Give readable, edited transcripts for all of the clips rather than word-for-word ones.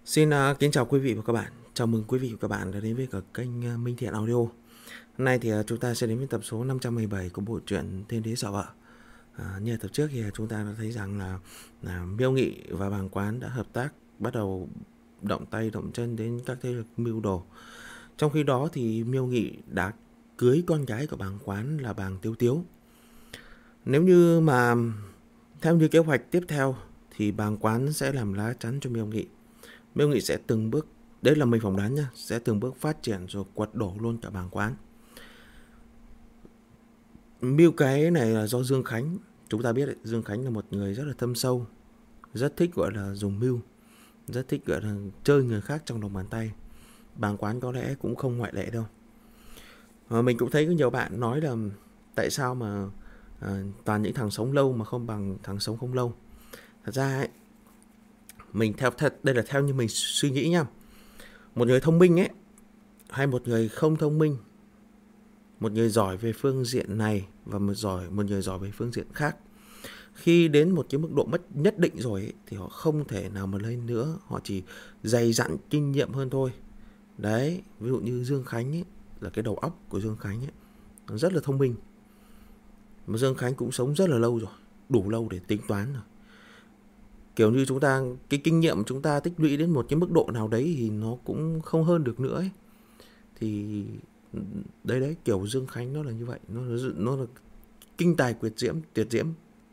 Xin kính chào quý vị và các bạn. Chào mừng quý vị và các bạn đã đến với cả kênh Minh Thiện Audio. Hôm nay thì chúng ta sẽ đến với tập số 517 của bộ truyện Thiên Đế Sợ Vợ. Như tập trước thì chúng ta đã thấy rằng là Miêu Nghị và Bàng Quán đã hợp tác, bắt đầu động tay động chân đến các thế lực mưu đồ. Trong khi đó thì Miêu Nghị đã cưới con gái của Bàng Quán là Bàng Tiếu Tiếu. Nếu như mà theo như kế hoạch tiếp theo thì Bàng Quán sẽ làm lá chắn cho Miêu Nghị. Miêu Nghị sẽ từng bước, đây là mình phỏng đoán nha, sẽ từng bước phát triển rồi quật đổ luôn cả Bàng Quán. Mưu cái này là do Dương Khánh. Chúng ta biết đấy, Dương Khánh là một người rất là thâm sâu, rất thích gọi là dùng mưu, rất thích gọi là chơi người khác trong lòng bàn tay. Bàng Quán có lẽ cũng không ngoại lệ đâu. Mình cũng thấy có nhiều bạn nói là tại sao mà toàn những thằng sống lâu mà không bằng thằng sống không lâu. Thật ra ấy, mình đây là theo như mình suy nghĩ nha. Một người thông minh ấy hay một người không thông minh, một người giỏi về phương diện này và một người giỏi về phương diện khác, khi đến một cái mức độ nhất định rồi ấy, thì họ không thể nào mà lên nữa, họ chỉ dày dặn kinh nghiệm hơn thôi. Đấy, ví dụ như Dương Khánh ấy, là cái đầu óc của Dương Khánh ấy, nó rất là thông minh. Mà Dương Khánh cũng sống rất là lâu rồi, đủ lâu để tính toán rồi. Kiểu như chúng ta, cái kinh nghiệm chúng ta tích lũy đến một cái mức độ nào đấy thì nó cũng không hơn được nữa ấy. Thì đấy kiểu Dương Khánh nó là như vậy, nó là kinh tài tuyệt diễm.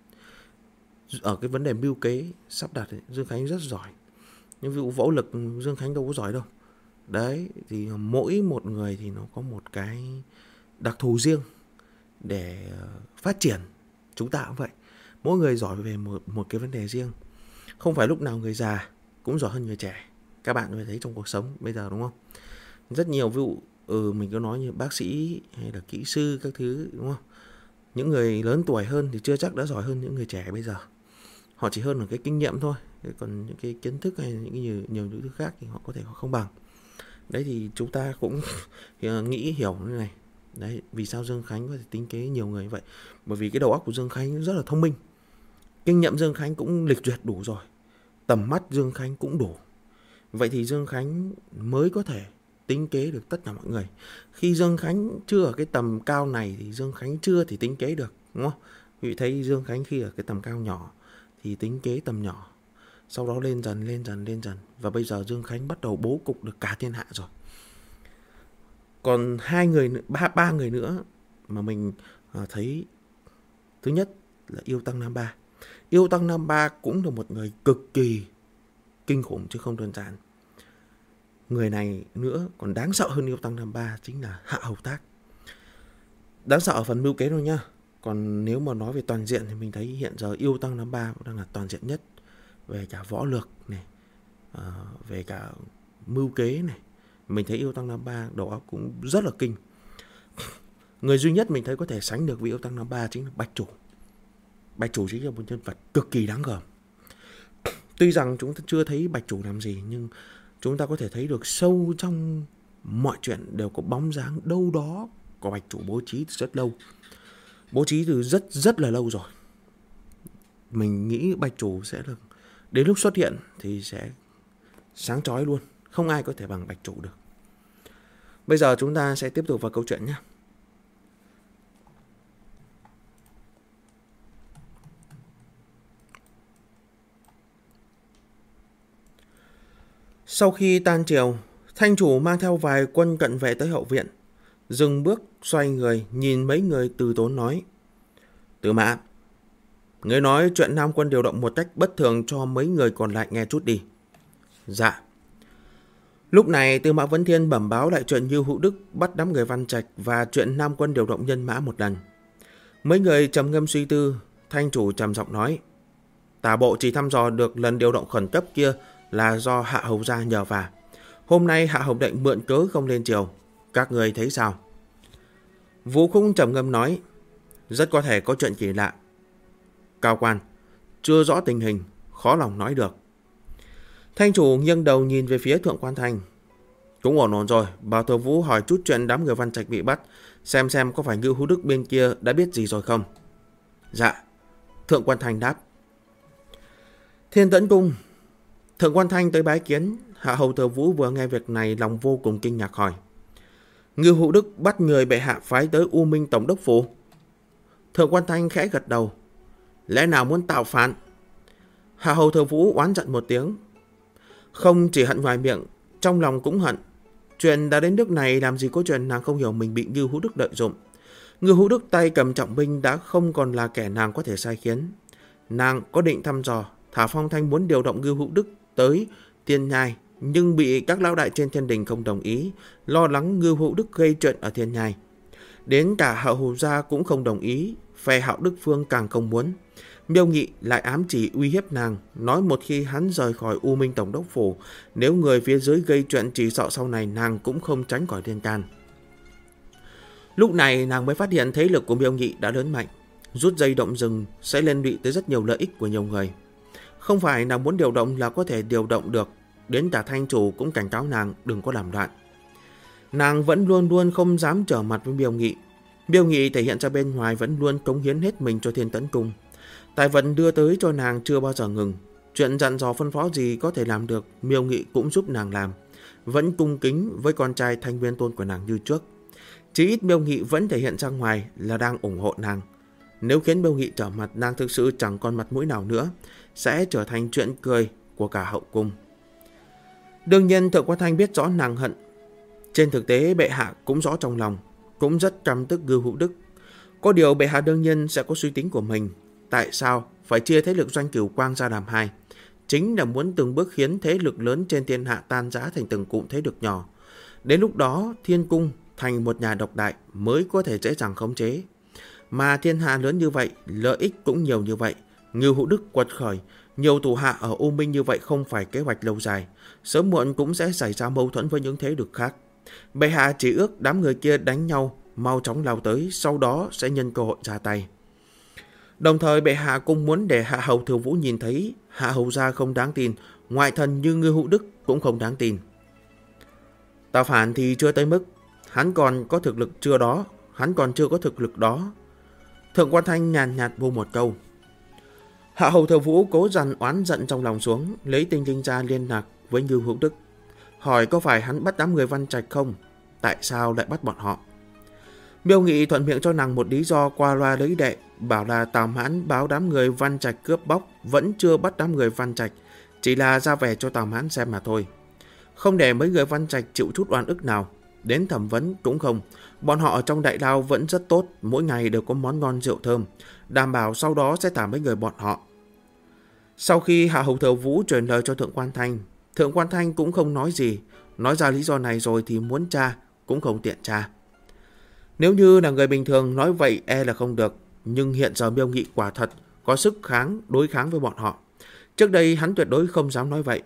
Ở cái vấn đề mưu kế sắp đặt ấy, Dương Khánh rất giỏi. Nhưng ví dụ võ lực Dương Khánh đâu có giỏi đâu. Đấy, thì mỗi một người thì nó có một cái đặc thù riêng để phát triển. Chúng ta cũng vậy, mỗi người giỏi về một cái vấn đề riêng. Không phải lúc nào người già cũng giỏi hơn người trẻ. Các bạn phải thấy trong cuộc sống bây giờ đúng không? Rất nhiều ví dụ mình cứ nói như bác sĩ hay là kỹ sư các thứ đúng không? Những người lớn tuổi hơn thì chưa chắc đã giỏi hơn những người trẻ bây giờ. Họ chỉ hơn ở cái kinh nghiệm thôi. Còn những cái kiến thức hay những cái nhiều những thứ khác thì họ có thể họ không bằng. Đấy thì chúng ta cũng nghĩ hiểu như này. Đấy, vì sao Dương Khánh có thể tính kế nhiều người như vậy? Bởi vì cái đầu óc của Dương Khánh rất là thông minh. Kinh nghiệm Dương Khánh cũng lịch duyệt đủ rồi. Tầm mắt Dương Khánh cũng đủ. Vậy thì Dương Khánh mới có thể tính kế được tất cả mọi người. Khi Dương Khánh chưa ở cái tầm cao này thì Dương Khánh chưa thể tính kế được, đúng không? Vì thấy Dương Khánh khi ở cái tầm cao nhỏ thì tính kế tầm nhỏ, sau đó lên dần. Và bây giờ Dương Khánh bắt đầu bố cục được cả thiên hạ rồi. Còn ba người nữa mà mình thấy, thứ nhất là Yêu Tăng Nam Ba. Yêu Tăng Nam Ba cũng là một người cực kỳ kinh khủng chứ không đơn giản. Người này nữa còn đáng sợ hơn Yêu Tăng Nam Ba chính là Hạ Hầu Tác. Đáng sợ ở phần mưu kế thôi nhá. Còn nếu mà nói về toàn diện thì mình thấy hiện giờ Yêu Tăng Nam Ba đang là toàn diện nhất. Về cả võ lược này, về cả mưu kế này. Mình thấy Yêu Tăng Nam Ba đầu óc cũng rất là kinh. Người duy nhất mình thấy có thể sánh được với Yêu Tăng Nam Ba chính là Bạch Chủ. Bạch Chủ chính là một nhân vật cực kỳ đáng gờm. Tuy rằng chúng ta chưa thấy Bạch Chủ làm gì, nhưng chúng ta có thể thấy được sâu trong mọi chuyện đều có bóng dáng đâu đó của Bạch Chủ bố trí từ rất lâu. Bố trí từ rất là lâu rồi. Mình nghĩ Bạch Chủ sẽ là đến lúc xuất hiện thì sẽ sáng chói luôn. Không ai có thể bằng Bạch Chủ được. Bây giờ chúng ta sẽ tiếp tục vào câu chuyện nhé. Sau khi tan triều, Thanh Chủ mang theo vài quân cận vệ tới hậu viện. Dừng bước xoay người nhìn mấy người từ tốn nói: Tư Mã, ngươi nói chuyện Nam quân điều động một cách bất thường cho mấy người còn lại nghe chút đi. Dạ. Lúc này Tư Mã Vấn Thiên bẩm báo lại chuyện Như Hữu Đức bắt đám người Văn Trạch và chuyện Nam quân điều động nhân mã một lần. Mấy người trầm ngâm suy tư. Thanh Chủ trầm giọng nói: Tả bộ chỉ thăm dò được lần điều động khẩn cấp kia là do Hạ Hầu gia nhờ vả. Hôm nay Hạ Hầu định mượn cớ không lên triều. Các người thấy sao? Vũ Khung trầm ngâm nói: Rất có thể có chuyện kỳ lạ. Cao quan, chưa rõ tình hình, khó lòng nói được. Thanh Chủ nghiêng đầu nhìn về phía Thượng Quan Thành. Cũng ổn rồi, bảo Thừa Vũ hỏi chút chuyện đám người Văn Trạch bị bắt, xem có phải Ngưu Hữu Đức bên kia đã biết gì rồi không. Dạ. Thượng Quan Thành đáp. Thiên Tẫn Cung. Thượng quan Thanh tới bái kiến. Hạ hầu Thừa Vũ vừa nghe việc này lòng vô cùng kinh ngạc hỏi: Ngưu Hữu Đức bắt người bệ hạ phái tới U Minh tổng đốc phủ? Thượng quan Thanh khẽ gật đầu. Lẽ nào muốn tạo phản? Hạ hầu Thừa Vũ oán giận một tiếng. Không chỉ hận ngoài miệng, trong lòng cũng hận. Chuyện đã đến nước này, làm gì có chuyện nàng không hiểu mình bị Ngưu Hữu Đức lợi dụng. Ngưu Hữu Đức tay cầm trọng binh đã không còn là kẻ nàng có thể sai khiến. Nàng có định thăm dò, thả Phong Thanh muốn điều động Ngưu Hữu Đức tới Thiên Nhai, nhưng bị các lão đại trên thiên đình không đồng ý, lo lắng Ngưu Hữu Đức gây chuyện ở Thiên Nhai. Đến cả Hạo Hầu gia cũng không đồng ý, phe Hạo Đức Phương càng không muốn. Miêu Nghị lại ám chỉ uy hiếp nàng, nói một khi hắn rời khỏi U Minh tổng đốc phủ, nếu người phía dưới gây chuyện chỉ sợ sau này nàng cũng không tránh khỏi thiên can. Lúc này nàng mới phát hiện thế lực của Miêu Nghị đã lớn mạnh, rút dây động rừng sẽ liên lụy tới rất nhiều lợi ích của nhiều người. Không phải nàng muốn điều động là có thể điều động được, đến cả thanh chủ cũng cảnh cáo nàng đừng có làm loạn. Nàng vẫn luôn luôn không dám trở mặt với Miêu Nghị. Miêu Nghị thể hiện ra bên ngoài vẫn luôn cống hiến hết mình cho Thiên Tấn Cung. Tài vận đưa tới cho nàng chưa bao giờ ngừng. Chuyện dặn dò phân phó gì có thể làm được, Miêu Nghị cũng giúp nàng làm. Vẫn cung kính với con trai Thanh Nguyên Tôn của nàng như trước. Chỉ ít Miêu Nghị vẫn thể hiện ra ngoài là đang ủng hộ nàng. Nếu khiến Miêu Nghị trở mặt, nàng thực sự chẳng còn mặt mũi nào nữa, sẽ trở thành chuyện cười của cả hậu cung. Đương nhiên Thượng quan Thanh biết rõ nàng hận. Trên thực tế bệ hạ cũng rõ trong lòng, cũng rất căm tức Ngưu Hữu Đức. Có điều bệ hạ đương nhiên sẽ có suy tính của mình. Tại sao phải chia thế lực Doanh Cửu Quang ra làm hai? Chính là muốn từng bước khiến thế lực lớn trên thiên hạ tan rã thành từng cụm thế lực nhỏ. Đến lúc đó thiên cung thành một nhà độc đại mới có thể dễ dàng khống chế. Mà thiên hạ lớn như vậy, lợi ích cũng nhiều như vậy. Ngưu Hữu Đức quật khởi, nhiều thủ hạ ở U Minh như vậy không phải kế hoạch lâu dài. Sớm muộn cũng sẽ xảy ra mâu thuẫn với những thế lực khác. Bệ hạ chỉ ước đám người kia đánh nhau, mau chóng lao tới, sau đó sẽ nhân cơ hội ra tay. Đồng thời bệ hạ cũng muốn để Hạ hầu Thừa Vũ nhìn thấy Hạ hầu gia không đáng tin, ngoại thần như Ngưu Hữu Đức cũng không đáng tin. Tạo phản thì chưa tới mức, hắn còn có thực lực chưa đó, hắn còn chưa có thực lực đó. Thượng quan Thanh nhàn nhạt buông một câu. Hạ hầu Thừa Vũ cố dằn oán giận trong lòng xuống, lấy Tinh Linh ra liên lạc với Ngưu Hữu Đức, hỏi có phải hắn bắt đám người Văn Trạch không? Tại sao lại bắt bọn họ? Miêu Nghị thuận miệng cho nàng một lý do qua loa lấy đệ, bảo là Tào Mãn báo đám người Văn Trạch cướp bóc, vẫn chưa bắt đám người Văn Trạch, chỉ là ra vẻ cho Tào Mãn xem mà thôi. Không để mấy người Văn Trạch chịu chút oan ức nào, đến thẩm vấn cũng không. Bọn họ ở trong đại lao vẫn rất tốt, mỗi ngày đều có món ngon rượu thơm, đảm bảo sau đó sẽ thả mấy người bọn họ. Sau khi Hạ hầu Thừa Vũ truyền lời cho Thượng quan Thanh cũng không nói gì, nói ra lý do này rồi thì muốn tra cũng không tiện tra. Nếu như là người bình thường nói vậy e là không được, nhưng hiện giờ Miêu Nghị quả thật có sức đối kháng với bọn họ. Trước đây hắn tuyệt đối không dám nói vậy.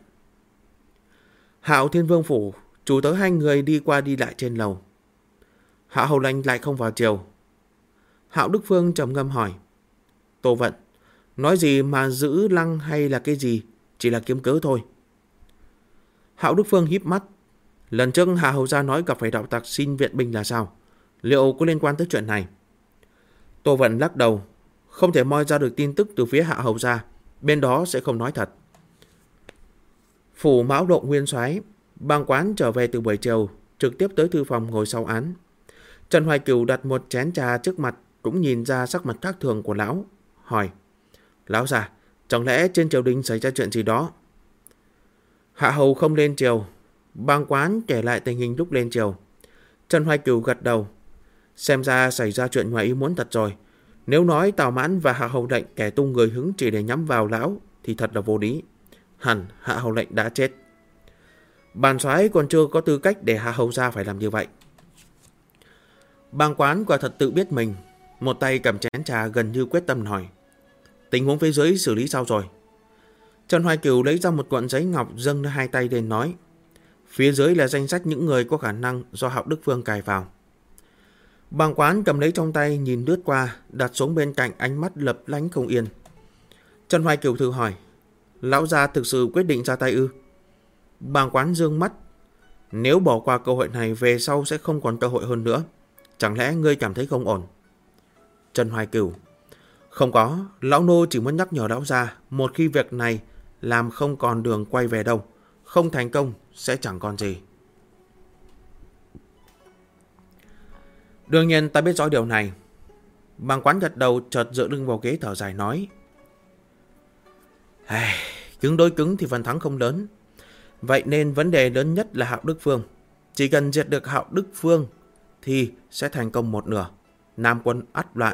Hạo Thiên Vương phủ, chủ tớ hai người đi qua đi lại trên lầu. Hạ hầu lệnh lại không vào triều. Hạo Đức Phương trầm ngâm hỏi. Tô Vận, nói gì mà giữ lăng hay là cái gì, chỉ là kiếm cớ thôi. Hạo Đức Phương híp mắt. Lần trước Hạ hầu gia nói gặp phải đạo tặc xin viện binh là sao? Liệu có liên quan tới chuyện này? Tô Vận lắc đầu. Không thể moi ra được tin tức từ phía Hạ hầu gia, bên đó sẽ không nói thật. Phủ Mão Độ Nguyên Soái, bang quán trở về từ buổi chiều, trực tiếp tới thư phòng ngồi sau án. Trần Hoài Cửu đặt một chén trà trước mặt, cũng nhìn ra sắc mặt khác thường của lão, hỏi. Lão già, chẳng lẽ trên triều đình xảy ra chuyện gì đó? Hạ hầu không lên triều. Bang quán kể lại tình hình lúc lên triều. Trần Hoài Cửu gật đầu. Xem ra xảy ra chuyện ngoài ý muốn thật rồi. Nếu nói Tào Mãn và Hạ hầu lệnh kẻ tung người hứng chỉ để nhắm vào lão thì thật là vô lý. Hẳn Hạ hầu lệnh đã chết. Bản soái còn chưa có tư cách để Hạ hầu gia phải làm như vậy. Bang quán quả thật tự biết mình, một tay cầm chén trà gần như quyết tâm hỏi. Tình huống phía dưới xử lý sao rồi? Trần Hoài Cửu lấy ra một cuộn giấy ngọc dâng hai tay lên nói. Phía dưới là danh sách những người có khả năng do Hạo Đức Phương cài vào. Bang quán cầm lấy trong tay nhìn lướt qua, đặt xuống bên cạnh, ánh mắt lập lánh không yên. Trần Hoài Cửu thử hỏi. Lão gia thực sự quyết định ra tay ư? Bang quán dương mắt. Nếu bỏ qua cơ hội này về sau sẽ không còn cơ hội hơn nữa. Chẳng lẽ ngươi cảm thấy không ổn? Trần Hoài Cửu. Không có, lão nô chỉ muốn nhắc nhở lão gia, một khi việc này làm không còn đường quay về đâu. Không thành công sẽ chẳng còn gì. Đương nhiên ta biết rõ điều này. Bàng Quán gật đầu, chợt dựa lưng vào ghế thở dài nói: Cứng đối cứng thì phần thắng không lớn. Vậy nên vấn đề lớn nhất là Hạo Đức Phương. Chỉ cần diệt được Hạo Đức Phương thì sẽ thành công một nửa. Nam quân ắt loạn.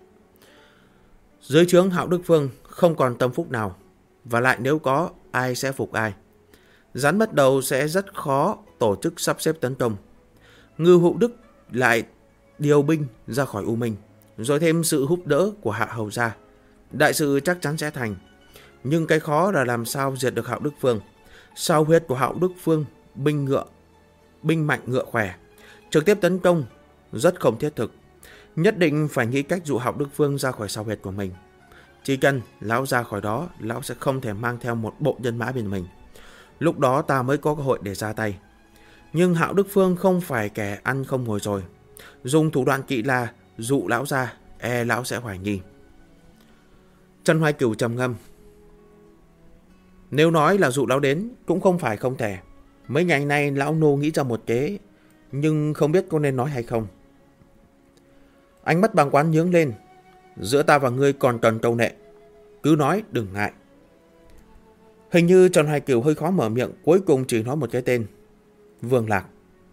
Dưới trướng Hạo Đức Phương không còn tâm phúc nào. Và lại nếu có, ai sẽ phục ai? Rắn mất đầu sẽ rất khó tổ chức sắp xếp tấn công. Ngư Hữu Đức lại điều binh ra khỏi U Minh, rồi thêm sự giúp đỡ của Hạ Hầu gia, đại sự chắc chắn sẽ thành. Nhưng cái khó là làm sao diệt được Hạo Đức Phương. Sao huyết của Hạo Đức Phương binh mạnh ngựa khỏe, trực tiếp tấn công rất không thiết thực. Nhất định phải nghĩ cách dụ Hạo Đức Phương ra khỏi sao huyệt của mình. Chỉ cần lão ra khỏi đó, lão sẽ không thể mang theo một bộ nhân mã bên mình. Lúc đó ta mới có cơ hội để ra tay. Nhưng Hạo Đức Phương không phải kẻ ăn không ngồi rồi. Dùng thủ đoạn kỵ là dụ lão ra, lão sẽ hoài nghi. Trần Hoài Cửu trầm ngâm. Nếu nói là dụ lão đến cũng không phải không thể. Mấy ngày nay lão nô nghĩ ra một kế, nhưng không biết có nên nói hay không. Ánh mắt Bàng Quán nhướng lên. Giữa ta và ngươi còn cần câu nệ, cứ nói đừng ngại. Hình như Trần Hoài Cửu hơi khó mở miệng, cuối cùng chỉ nói một cái tên: Vương Lạc.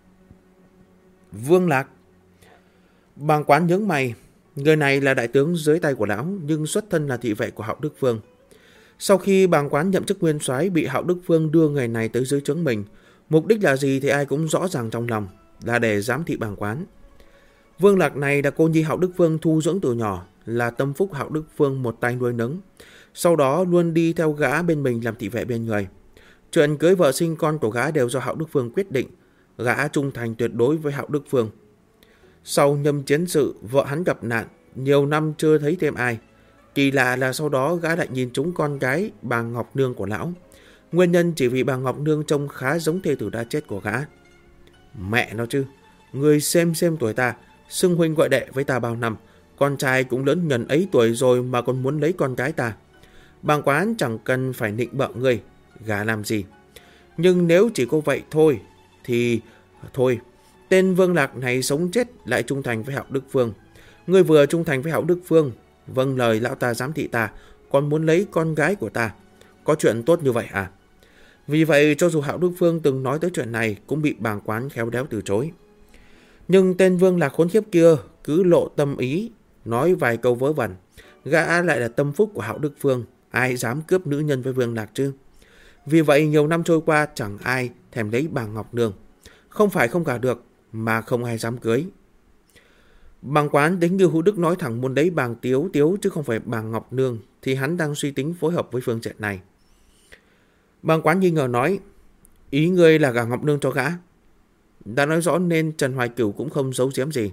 Vương Lạc. Bàng Quán nhướng mày. Người này là đại tướng dưới tay của lão, nhưng xuất thân là thị vệ của Hạo Đức Phương. Sau khi Bàng Quán nhậm chức nguyên soái, bị Hạo Đức Phương đưa người này tới dưới trướng mình. Mục đích là gì thì ai cũng rõ ràng trong lòng, là để giám thị Bàng Quán. Vương Lạc này là cô nhi Hạo Đức Phương thu dưỡng từ nhỏ, là tâm phúc Hạo Đức Phương một tay nuôi nấng. Sau đó luôn đi theo gã bên mình làm thị vệ bên người. Chuyện cưới vợ sinh con của gã đều do Hạo Đức Phương quyết định. Gã trung thành tuyệt đối với Hạo Đức Phương. Sau nhâm chiến sự, vợ hắn gặp nạn, nhiều năm chưa thấy thêm ai. Kỳ lạ là sau đó gã lại nhìn trúng con gái Bàng Ngọc Nương của lão. Nguyên nhân chỉ vì Bàng Ngọc Nương trông khá giống thê tử đã chết của gã. Mẹ nó chứ, người xem tuổi ta, xưng huynh gọi đệ với ta bao năm, con trai cũng lớn nhận ấy tuổi rồi mà còn muốn lấy con gái ta. Bàng Quán chẳng cần phải nịnh bợ ngươi, gả làm gì. Nhưng nếu chỉ có vậy thôi thì thôi. Tên Vương Lạc này sống chết lại trung thành với Hạo Đức Phương. Ngươi vừa trung thành với Hạo Đức Phương, vâng lời lão ta giám thị ta, còn muốn lấy con gái của ta. Có chuyện tốt như vậy à? Vì vậy cho dù Hạo Đức Phương từng nói tới chuyện này cũng bị Bàng Quán khéo léo từ chối. Nhưng tên Vương Lạc khốn khiếp kia cứ lộ tâm ý, nói vài câu vớ vẩn. Gã lại là tâm phúc của Hạo Đức Phương, ai dám cướp nữ nhân với Vương Lạc chứ? Vì vậy nhiều năm trôi qua chẳng ai thèm lấy Bàng Ngọc Nương. Không phải không gả được, mà không ai dám cưới. Bàng Quán tính như Hữu Đức nói thẳng muốn lấy Bàng Tiếu chứ không phải Bàng Ngọc Nương, thì hắn đang suy tính phối hợp với phương diện này. Bàng Quán nghi ngờ nói: Ý ngươi là gả Ngọc Nương cho gã? Đã nói rõ nên Trần Hoài Cửu cũng không giấu giếm gì.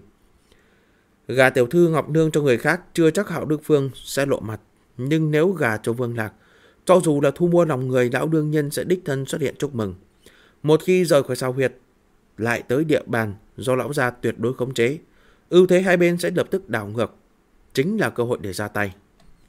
Gả tiểu thư Ngọc Nương cho người khác chưa chắc Hạo Đức Phương sẽ lộ mặt, nhưng nếu gả cho Vương Lạc, cho dù là thu mua lòng người, lão đương nhiên sẽ đích thân xuất hiện chúc mừng. Một khi rời khỏi sao huyệt, lại tới địa bàn do lão gia tuyệt đối khống chế, ưu thế hai bên sẽ lập tức đảo ngược, chính là cơ hội để ra tay.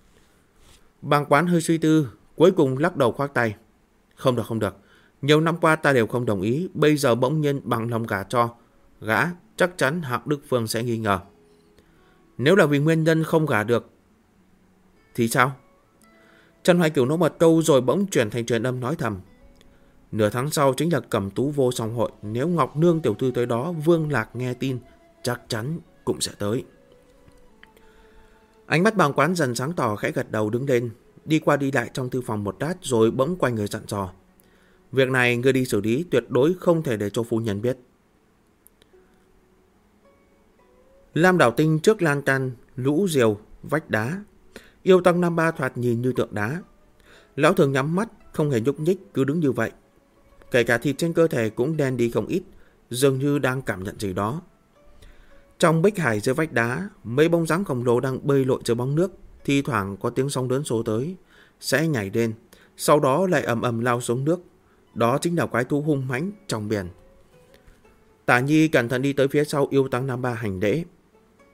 Bàng Quán hơi suy tư, cuối cùng lắc đầu khoác tay: Không được. Nhiều năm qua ta đều không đồng ý, bây giờ bỗng nhiên bằng lòng gả cho gã, chắc chắn Hạo Đức Phương sẽ nghi ngờ. Nếu là vì nguyên nhân không gả được thì sao? Trần Hoài Cửu nói một câu rồi bỗng chuyển thành truyền âm nói thầm: Nửa tháng sau chính là Cẩm Tú vô song hội, nếu Ngọc Nương tiểu thư tới đó, Vương Lạc nghe tin chắc chắn cũng sẽ tới. Ánh mắt Bàng Quán dần sáng tỏ, khẽ gật đầu đứng lên, đi qua đi lại trong thư phòng một lát rồi bỗng quay người dặn dò: Việc này ngươi đi xử lý, tuyệt đối không thể để cho phu nhân biết. Lam Đảo Tinh trước lan can, lũ diều, vách đá. Yêu Tăng Nam Ba thoạt nhìn như tượng đá. Lão thường nhắm mắt, không hề nhúc nhích, cứ đứng như vậy. Kể cả thịt trên cơ thể cũng đen đi không ít, dường như đang cảm nhận gì đó. Trong bích hải dưới vách đá, mấy bóng dáng khổng lồ đang bơi lội dưới bóng nước, thi thoảng có tiếng sóng lớn xô tới, sẽ nhảy lên, sau đó lại ầm ầm lao xuống nước. Đó chính là quái thú hung mãnh trong biển. Tả Nhi cẩn thận đi tới phía sau Yêu Tăng Nam Ba hành lễ.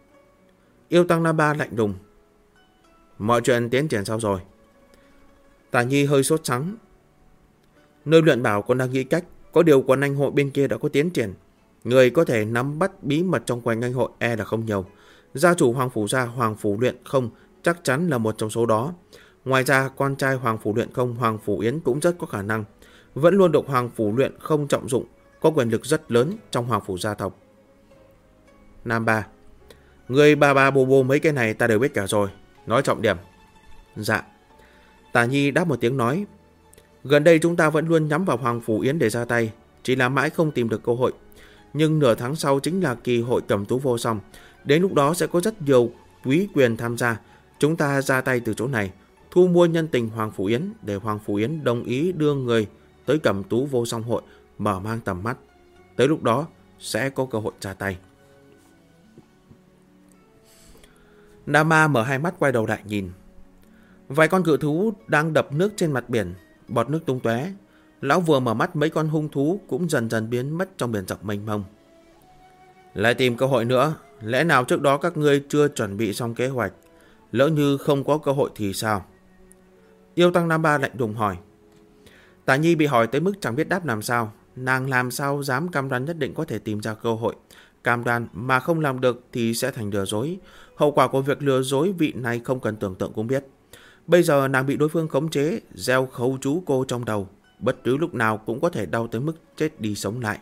Yêu Tăng Nam Ba lạnh lùng: Mọi chuyện tiến triển sao rồi? Tả Nhi hơi sốt sắng. Nơi luyện bảo còn đang nghĩ cách, có điều quần anh hội bên kia đã có tiến triển. Người có thể nắm bắt bí mật trong quần anh hội là không nhiều. Gia chủ Hoàng Phủ Gia Hoàng Phủ Luyện Không chắc chắn là một trong số đó. Ngoài ra con trai Hoàng Phủ Luyện Không Hoàng Phủ Yến cũng rất có khả năng, vẫn luôn được Hoàng Phủ Luyện Không trọng dụng, có quyền lực rất lớn trong Hoàng Phủ gia tộc. Nam Ba: Người ba bô bô mấy cái này ta đều biết cả rồi, nói trọng điểm. Dạ. Tả Nhi đáp một tiếng nói: Gần đây chúng ta vẫn luôn nhắm vào Hoàng Phủ Yến để ra tay, chỉ là mãi không tìm được cơ hội. Nhưng nửa tháng sau chính là kỳ hội Cẩm Tú Vô Song, đến lúc đó sẽ có rất nhiều quý quyền tham gia. Chúng ta ra tay từ chỗ này, thu mua nhân tình Hoàng Phủ Yến để Hoàng Phủ Yến đồng ý đưa người tới Cẩm Tú Vô Song hội, mở mang tầm mắt. Tới lúc đó sẽ có cơ hội ra tay. Nam Ma mở hai mắt quay đầu lại nhìn. Vài con cự thú đang đập nước trên mặt biển, bọt nước tung tóe. Lão vừa mở mắt, mấy con hung thú cũng dần dần biến mất trong biển rộng mênh mông. Lại tìm cơ hội nữa, lẽ nào trước đó các ngươi chưa chuẩn bị xong kế hoạch? Lỡ như không có cơ hội thì sao? Yêu Tăng Nam Ba lạnh lùng hỏi. Tả Nhi bị hỏi tới mức chẳng biết đáp làm sao. Nàng làm sao dám cam đoan nhất định có thể tìm ra cơ hội. Cam đoan mà không làm được thì sẽ thành lừa dối. Hậu quả của việc lừa dối vị này không cần tưởng tượng cũng biết. Bây giờ nàng bị đối phương khống chế, gieo khấu chú cô trong đầu, bất cứ lúc nào cũng có thể đau tới mức chết đi sống lại.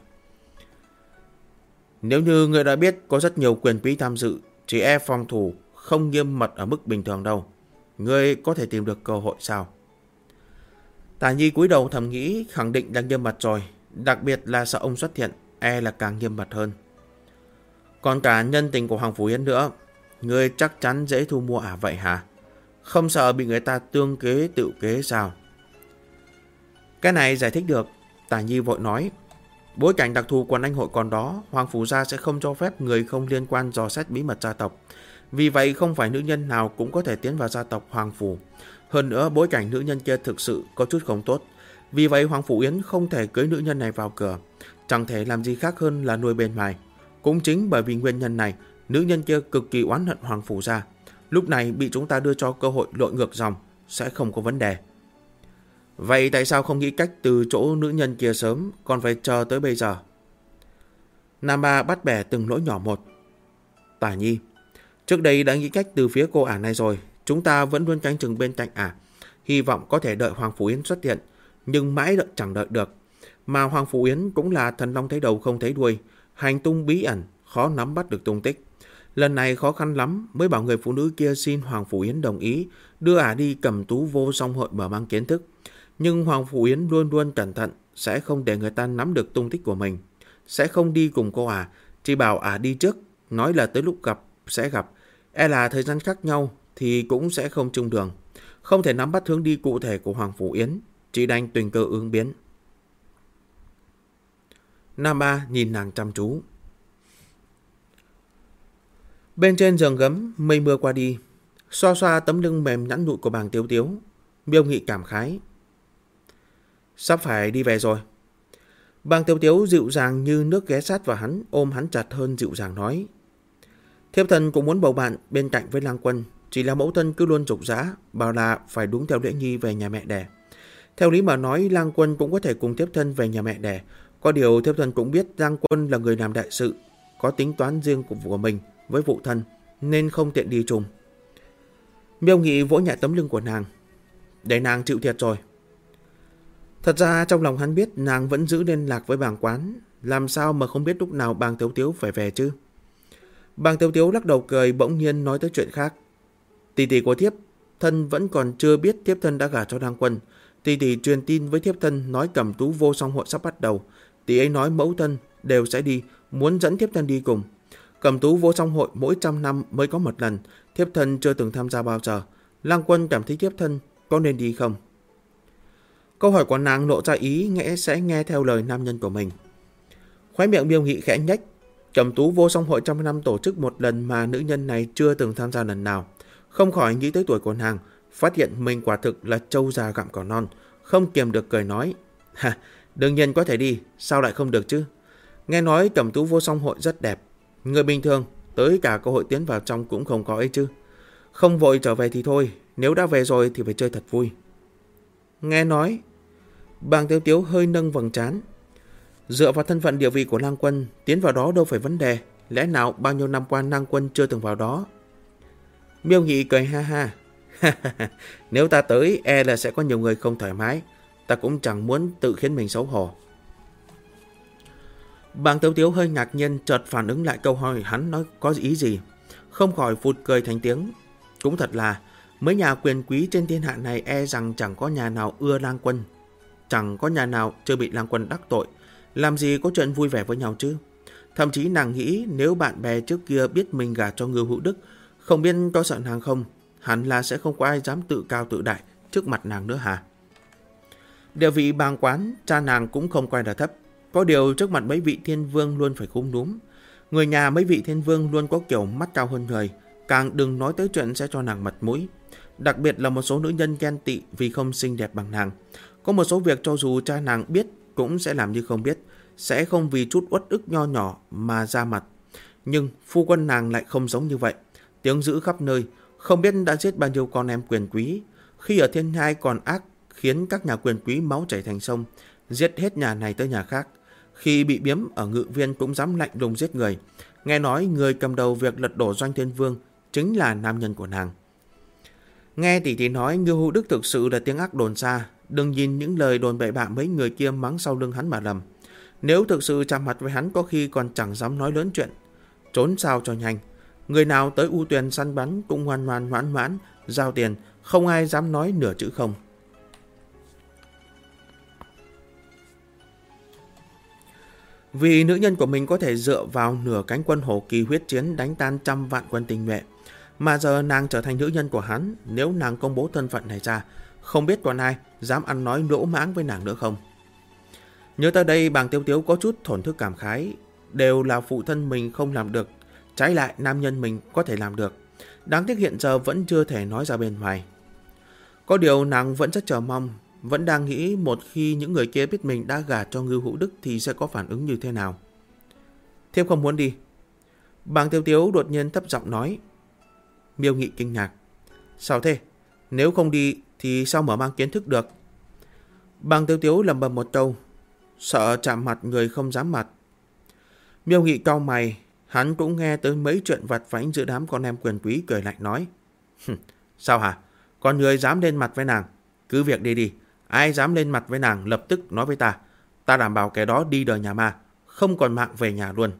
Nếu như người đã biết có rất nhiều quyền quý tham dự, chỉ e phòng thủ không nghiêm mật ở mức bình thường đâu, người có thể tìm được cơ hội sao? Tả Nhi cúi đầu thầm nghĩ, khẳng định là nghiêm mật rồi, đặc biệt là sợ ông xuất hiện, là càng nghiêm mật hơn. Còn cả nhân tình của Hoàng Phủ Yến nữa, người chắc chắn dễ thu mua vậy hả? Không sợ bị người ta tương kế tự kế sao? Cái này giải thích được. Tả Nhi vội nói. Bối cảnh đặc thù quần anh hội còn đó, Hoàng Phủ Gia sẽ không cho phép người không liên quan dò xét bí mật gia tộc. Vì vậy không phải nữ nhân nào cũng có thể tiến vào gia tộc Hoàng Phủ. Hơn nữa bối cảnh nữ nhân kia thực sự có chút không tốt. Vì vậy Hoàng Phủ Yến không thể cưới nữ nhân này vào cửa, chẳng thể làm gì khác hơn là nuôi bên ngoài. Cũng chính bởi vì nguyên nhân này, nữ nhân kia cực kỳ oán hận Hoàng Phủ Gia. Lúc này bị chúng ta đưa cho cơ hội lội ngược dòng, sẽ không có vấn đề. Vậy tại sao không nghĩ cách từ chỗ nữ nhân kia sớm, còn phải chờ tới bây giờ? Nam Ba bắt bẻ từng lỗi nhỏ một. Tả Nhi: Trước đây đã nghĩ cách từ phía cô ả này rồi, chúng ta vẫn luôn canh chừng bên cạnh ả, hy vọng có thể đợi Hoàng Phủ Yến xuất hiện, nhưng mãi chẳng đợi được. Mà Hoàng Phủ Yến cũng là thần long thấy đầu không thấy đuôi, hành tung bí ẩn, khó nắm bắt được tung tích. Lần này khó khăn lắm mới bảo người phụ nữ kia xin Hoàng Phủ Yến đồng ý đưa ả đi Cẩm Tú Vô Song hội mở mang kiến thức. Nhưng Hoàng Phủ Yến luôn luôn cẩn thận, sẽ không để người ta nắm được tung tích của mình, sẽ không đi cùng cô ả, chỉ bảo ả đi trước, nói là tới lúc gặp sẽ gặp, là thời gian khác nhau thì cũng sẽ không chung đường, không thể nắm bắt hướng đi cụ thể của Hoàng Phủ Yến, chỉ đành tùy cơ ứng biến. Nam Ba nhìn nàng chăm chú. Bên trên giường gấm, mây mưa qua đi, xoa xoa tấm lưng mềm nhẵn nhụi của Bàng Tiếu Tiếu, Miêu Nghị cảm khái. Sắp phải đi về rồi. Bàng Tiếu Tiếu dịu dàng như nước ghé sát vào hắn, ôm hắn chặt hơn dịu dàng nói. Thiếp thân cũng muốn bầu bạn bên cạnh với Lang Quân, chỉ là mẫu thân cứ luôn rục rã, bảo là phải đúng theo lễ nghi về nhà mẹ đẻ. Theo lý mà nói, Lang Quân cũng có thể cùng thiếp thân về nhà mẹ đẻ, có điều thiếp thân cũng biết Lang Quân là người làm đại sự, có tính toán riêng của mình với phụ thân, nên không tiện đi chung. Miêu Nghị vỗ nhẹ tấm lưng của nàng. Để nàng chịu thiệt rồi. Thật ra trong lòng hắn biết nàng vẫn giữ liên lạc với Bàng Quán, làm sao mà không biết lúc nào Bàng Tiếu Tiếu phải về chứ. Bàng Tiếu Tiếu lắc đầu cười, bỗng nhiên nói tới chuyện khác. Tỷ tỷ của thiếp thân vẫn còn chưa biết thiếp thân đã gả cho Lang Quân. Tỷ tỷ truyền tin với thiếp thân nói Cẩm Tú Vô Song hội sắp bắt đầu. Tỷ ấy nói mẫu thân đều sẽ đi, muốn dẫn thiếp thân đi cùng. Cẩm Tú Vô Song hội mỗi 100 năm mới có một lần, thiếp thân chưa từng tham gia bao giờ. Lang Quân cảm thấy thiếp thân có nên đi không? Câu hỏi của nàng lộ ra ý sẽ nghe theo lời nam nhân của mình. Khóe miệng Miêu Nghị khẽ nhếch. Cẩm Tú Vô Song hội 100 năm tổ chức một lần mà nữ nhân này chưa từng tham gia lần nào. Không khỏi nghĩ tới tuổi của nàng, phát hiện mình quả thực là trâu già gặm cỏ non, không kiềm được cười nói. Đương nhiên có thể đi, sao lại không được chứ? Nghe nói Cẩm Tú Vô Song hội rất đẹp, người bình thường tới cả cơ hội tiến vào trong cũng không có ấy chứ. Không vội trở về thì thôi, nếu đã về rồi thì phải chơi thật vui. Nghe nói, Bàng Tiếu Tiếu hơi nâng vầng trán. Dựa vào thân phận địa vị của lang quân, tiến vào đó đâu phải vấn đề. Lẽ nào bao nhiêu năm qua lang quân chưa từng vào đó? Miêu Nghị cười ha ha. Nếu ta tới, e là sẽ có nhiều người không thoải mái. Ta cũng chẳng muốn tự khiến mình xấu hổ. Bàng Tiếu Tiếu hơi ngạc nhiên, chợt phản ứng lại câu hỏi hắn nói có ý gì. Không khỏi phụt cười thành tiếng. Cũng thật là, mấy nhà quyền quý trên thiên hạ này e rằng chẳng có nhà nào ưa lang quân. Chẳng có nhà nào chưa bị lang quân đắc tội. Làm gì có chuyện vui vẻ với nhau chứ. Thậm chí nàng nghĩ nếu bạn bè trước kia biết mình gả cho Ngưu Hữu Đức, không biết có sợ nàng không, hẳn là sẽ không có ai dám tự cao tự đại trước mặt nàng nữa hả? Địa vị bàng quán, cha nàng cũng không coi là thấp. Có điều trước mặt mấy vị thiên vương luôn phải cúm núm. Người nhà mấy vị thiên vương luôn có kiểu mắt cao hơn người, càng đừng nói tới chuyện sẽ cho nàng mặt mũi. Đặc biệt là một số nữ nhân ghen tị vì không xinh đẹp bằng nàng. Có một số việc cho dù cha nàng biết cũng sẽ làm như không biết, sẽ không vì chút uất ức nho nhỏ mà ra mặt. Nhưng phu quân nàng lại không giống như vậy. Tiếng dữ khắp nơi, không biết đã giết bao nhiêu con em quyền quý. Khi ở thiên nhai còn ác, khiến các nhà quyền quý máu chảy thành sông, giết hết nhà này tới nhà khác. Khi bị biếm ở Ngự Viên cũng dám lạnh lùng giết người. Nghe nói người cầm đầu việc lật đổ Doanh Thiên Vương chính là nam nhân của nàng. Nghe tỷ tỷ nói Ngưu Hữu Đức thực sự là tiếng ác đồn xa. Đừng nhìn những lời đồn bậy bạ mấy người kia mắng sau lưng hắn mà lầm. Nếu thực sự chạm mặt với hắn có khi còn chẳng dám nói lớn chuyện. Trốn sao cho nhanh. Người nào tới U Tuyền săn bắn cũng ngoan ngoan ngoãn ngoãn, giao tiền, không ai dám nói nửa chữ không. Vì nữ nhân của mình có thể dựa vào nửa cánh quân hổ kỳ huyết chiến đánh tan trăm vạn quân tinh nhuệ, mà giờ nàng trở thành nữ nhân của hắn. Nếu nàng công bố thân phận này ra, không biết còn ai dám ăn nói lỗ mãng với nàng nữa không. Nhớ tới đây, Bàng Tiếu Tiếu có chút thổn thức cảm khái. Đều là phụ thân mình không làm được, trái lại nam nhân mình có thể làm được. Đáng tiếc hiện giờ vẫn chưa thể nói ra bên ngoài. Có điều nàng vẫn rất chờ mong, vẫn đang nghĩ một khi những người kia biết mình đã gả cho Ngưu Hữu Đức thì sẽ có phản ứng như thế nào. Thiếp không muốn đi. Bàng Tiếu Tiếu đột nhiên thấp giọng nói. Miêu Nghị kinh ngạc. Sao thế? Nếu không đi thì sao mở mang kiến thức được? Bàng Tiếu Tiếu lẩm bẩm một câu. Sợ chạm mặt người không dám mặt. Miêu Nghị cau mày. Hắn cũng nghe tới mấy chuyện vặt vãnh giữa đám con em quyền quý, cười lạnh nói. Sao hả? Con người dám lên mặt với nàng? Cứ việc đi đi. Ai dám lên mặt với nàng lập tức nói với ta. Ta đảm bảo kẻ đó đi đời nhà ma, không còn mạng về nhà luôn.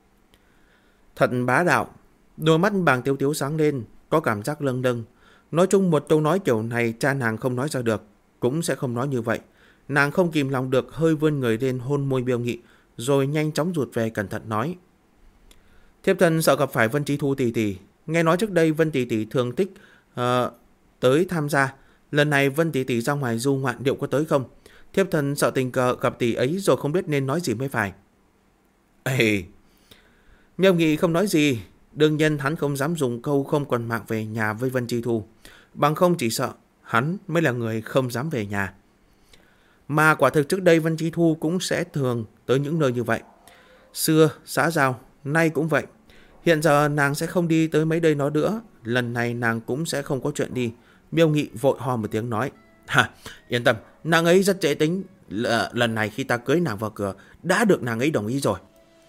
Thật bá đạo. Đôi mắt Bàng Tiếu Tiếu sáng lên, có cảm giác lâng lâng. Nói chung một câu nói kiểu này cha nàng không nói ra được, cũng sẽ không nói như vậy. Nàng không kìm lòng được, hơi vươn người lên hôn môi Miêu Nghị, rồi nhanh chóng rụt về cẩn thận nói. Thiếp thân sợ gặp phải Vân Chi Thu tỷ tỷ. Nghe nói trước đây Vân tỷ tỷ thường thích tới tham gia. Lần này Vân tỷ tỷ ra ngoài du ngoạn, liệu có tới không? Thiếp thân sợ tình cờ gặp tỷ ấy rồi không biết nên nói gì mới phải. Ê! Miêu Nghị không nói gì. Đương nhiên hắn không dám dùng câu không còn mạng về nhà với Vân Chi Thu. Bằng không chỉ sợ hắn mới là người không dám về nhà. Mà quả thực trước đây Vân Chi Thu cũng sẽ thường tới những nơi như vậy. Xưa xã giao, nay cũng vậy. Hiện giờ nàng sẽ không đi tới mấy đây nó nữa. Lần này nàng cũng sẽ không có chuyện đi. Miêu Nghị vội ho một tiếng nói. Yên tâm, nàng ấy rất dễ tính. Lần này khi ta cưới nàng vào cửa, đã được nàng ấy đồng ý rồi.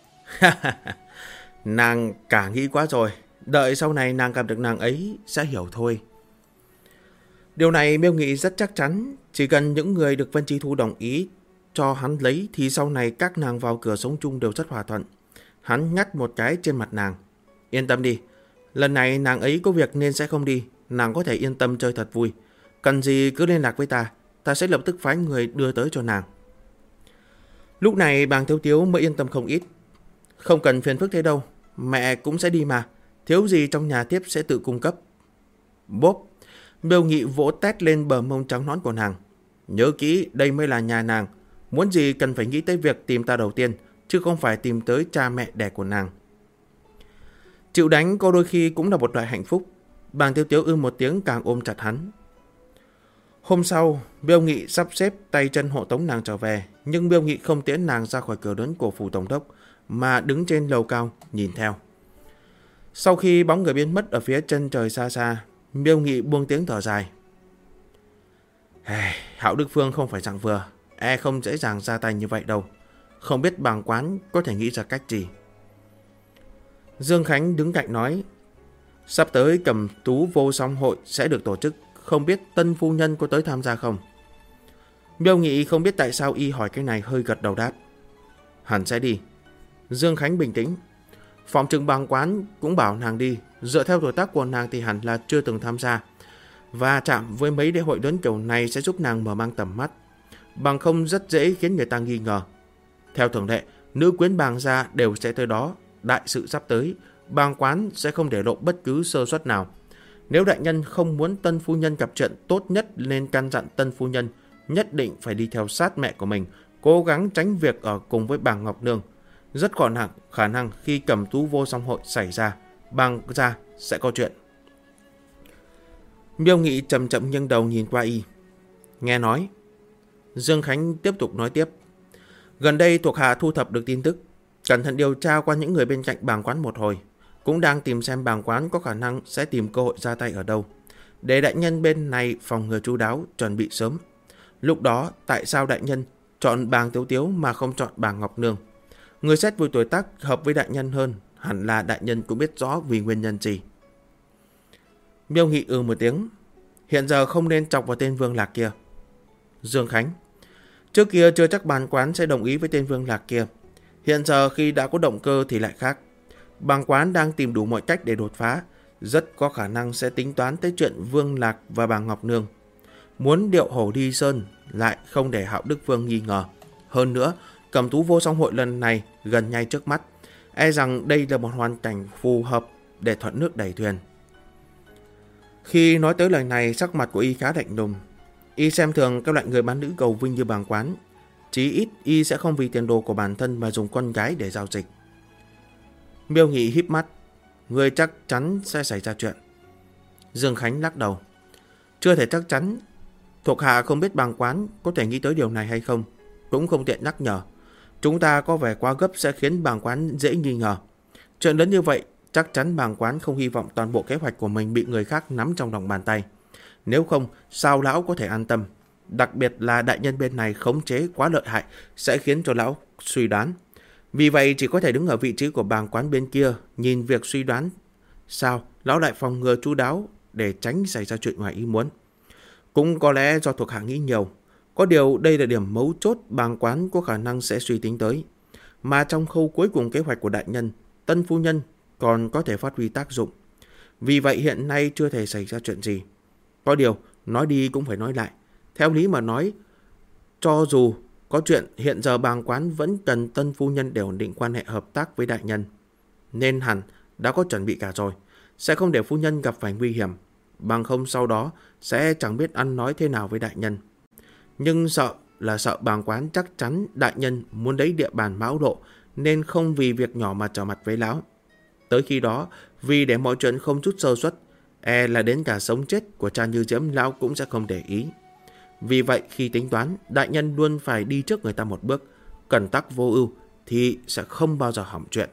Nàng cả nghĩ quá rồi. Đợi sau này nàng gặp được nàng ấy sẽ hiểu thôi. Điều này Miêu Nghị rất chắc chắn. Chỉ cần những người được Vân Chi Thu đồng ý cho hắn lấy thì sau này các nàng vào cửa sống chung đều rất hòa thuận. Hắn ngắt một cái trên mặt nàng. Yên tâm đi. Lần này nàng ấy có việc nên sẽ không đi. Nàng có thể yên tâm chơi thật vui. Cần gì cứ liên lạc với ta. Ta sẽ lập tức phái người đưa tới cho nàng. Lúc này Bàng Tiếu Tiếu mới yên tâm không ít. Không cần phiền phức thế đâu. Mẹ cũng sẽ đi mà. Thiếu gì trong nhà tiếp sẽ tự cung cấp. Bốp. Miêu Nghị vỗ tét lên bờ mông trắng nõn của nàng. Nhớ kỹ, đây mới là nhà nàng. Muốn gì cần phải nghĩ tới việc tìm ta đầu tiên, chứ không phải tìm tới cha mẹ đẻ của nàng. Chịu đánh có đôi khi cũng là một loại hạnh phúc. Bàng Tiếu Tiếu một tiếng càng ôm chặt hắn. Hôm sau, Miêu Nghị sắp xếp tay chân hộ tống nàng trở về, nhưng Miêu Nghị không tiễn nàng ra khỏi cửa lớn của phủ tổng đốc, mà đứng trên lầu cao nhìn theo. Sau khi bóng người biến mất ở phía chân trời xa xa, Miêu Nghị buông tiếng thở dài. Hạo Đức Phương không phải dạng vừa, không dễ dàng ra tay như vậy đâu. Không biết bàng quán có thể nghĩ ra cách gì. Dương Khánh đứng cạnh nói, sắp tới Cẩm Tú Vô Song hội sẽ được tổ chức, không biết Tân phu nhân có tới tham gia không? Miêu Nghị không biết tại sao y hỏi cái này, hơi gật đầu đáp, hẳn sẽ đi. Dương Khánh bình tĩnh, phòng trừng bàng quán cũng bảo nàng đi, dựa theo tuổi tác của nàng thì hẳn là chưa từng tham gia, và chạm với mấy lễ hội lớn kiểu này sẽ giúp nàng mở mang tầm mắt, bằng không rất dễ khiến người ta nghi ngờ. Theo thường lệ, nữ quyến bàng gia đều sẽ tới đó, đại sự sắp tới, bàng quán sẽ không để lộ bất cứ sơ suất nào. Nếu đại nhân không muốn Tân phu nhân gặp chuyện, tốt nhất nên căn dặn Tân phu nhân nhất định phải đi theo sát mẹ của mình, cố gắng tránh việc ở cùng với bàng Ngọc Nương. Rất còn khả năng khi Cẩm Tú Vô Song hội xảy ra, bàng gia sẽ có chuyện. Miêu Nghị chậm chậm nghiêng đầu nhìn qua y, nghe nói. Dương Khánh tiếp tục nói tiếp, gần đây thuộc hạ thu thập được tin tức, cẩn thận điều tra qua những người bên cạnh bàng quán một hồi, cũng đang tìm xem bàng quán có khả năng sẽ tìm cơ hội ra tay ở đâu, để đại nhân bên này phòng ngừa chu đáo, chuẩn bị sớm. Lúc đó tại sao đại nhân chọn bàng Tiếu Tiếu mà không chọn bàng Ngọc Nương? Người xét với tuổi tác hợp với đại nhân hơn, hẳn là đại nhân cũng biết rõ vì nguyên nhân gì. Miêu Nghị một tiếng, hiện giờ không nên chọc vào tên Vương Lạc kia. Dương Khánh, trước kia chưa chắc bàng quán sẽ đồng ý với tên Vương Lạc kia, hiện giờ khi đã có động cơ thì lại khác. Bàng quán đang tìm đủ mọi cách để đột phá, rất có khả năng sẽ tính toán tới chuyện Vương Lạc và bàng Ngọc Nương, muốn điệu hổ đi sơn, lại không để Hạo Đức Vương nghi ngờ. Hơn nữa, Cẩm Tú Vô Song hội lần này gần ngay trước mắt, rằng đây là một hoàn cảnh phù hợp để thuận nước đẩy thuyền. Khi nói tới lời này, sắc mặt của y khá lạnh lùng. Y xem thường các loại người bán nữ cầu vinh như bàng quán, chí ít y sẽ không vì tiền đồ của bản thân mà dùng con gái để giao dịch. Miêu Nghị híp mắt, người chắc chắn sẽ xảy ra chuyện. Dương Khánh lắc đầu, chưa thể chắc chắn. Thuộc hạ không biết bàng quán có thể nghĩ tới điều này hay không, cũng không tiện nhắc nhở. Chúng ta có vẻ quá gấp sẽ khiến bàng quán dễ nghi ngờ. Chuyện lớn như vậy, chắc chắn bàng quán không hy vọng toàn bộ kế hoạch của mình bị người khác nắm trong lòng bàn tay. Nếu không, sao lão có thể an tâm? Đặc biệt là đại nhân bên này khống chế quá lợi hại sẽ khiến cho lão suy đoán. Vì vậy chỉ có thể đứng ở vị trí của bàng quán bên kia, nhìn việc suy đoán. Sao lão lại phòng ngừa chu đáo để tránh xảy ra chuyện ngoài ý muốn? Cũng có lẽ do thuộc hạ nghĩ nhiều. Có điều đây là điểm mấu chốt bàng quán có khả năng sẽ suy tính tới. Mà trong khâu cuối cùng kế hoạch của đại nhân, Tân phu nhân còn có thể phát huy tác dụng. Vì vậy hiện nay chưa thể xảy ra chuyện gì. Có điều, nói đi cũng phải nói lại. Theo lý mà nói, cho dù có chuyện, hiện giờ bàng quán vẫn cần Tân phu nhân để ổn định quan hệ hợp tác với đại nhân. Nên hẳn đã có chuẩn bị cả rồi. Sẽ không để phu nhân gặp phải nguy hiểm. Bằng không sau đó sẽ chẳng biết ăn nói thế nào với đại nhân. Nhưng sợ bàng quán chắc chắn đại nhân muốn lấy địa bàn Mão Lộ, nên không vì việc nhỏ mà trở mặt với lão. Tới khi đó, vì để mọi chuyện không chút sơ suất, là đến cả sống chết của cha Như Diễm lão cũng sẽ không để ý. Vì vậy khi tính toán, đại nhân luôn phải đi trước người ta một bước, cẩn tắc vô ưu thì sẽ không bao giờ hỏng chuyện.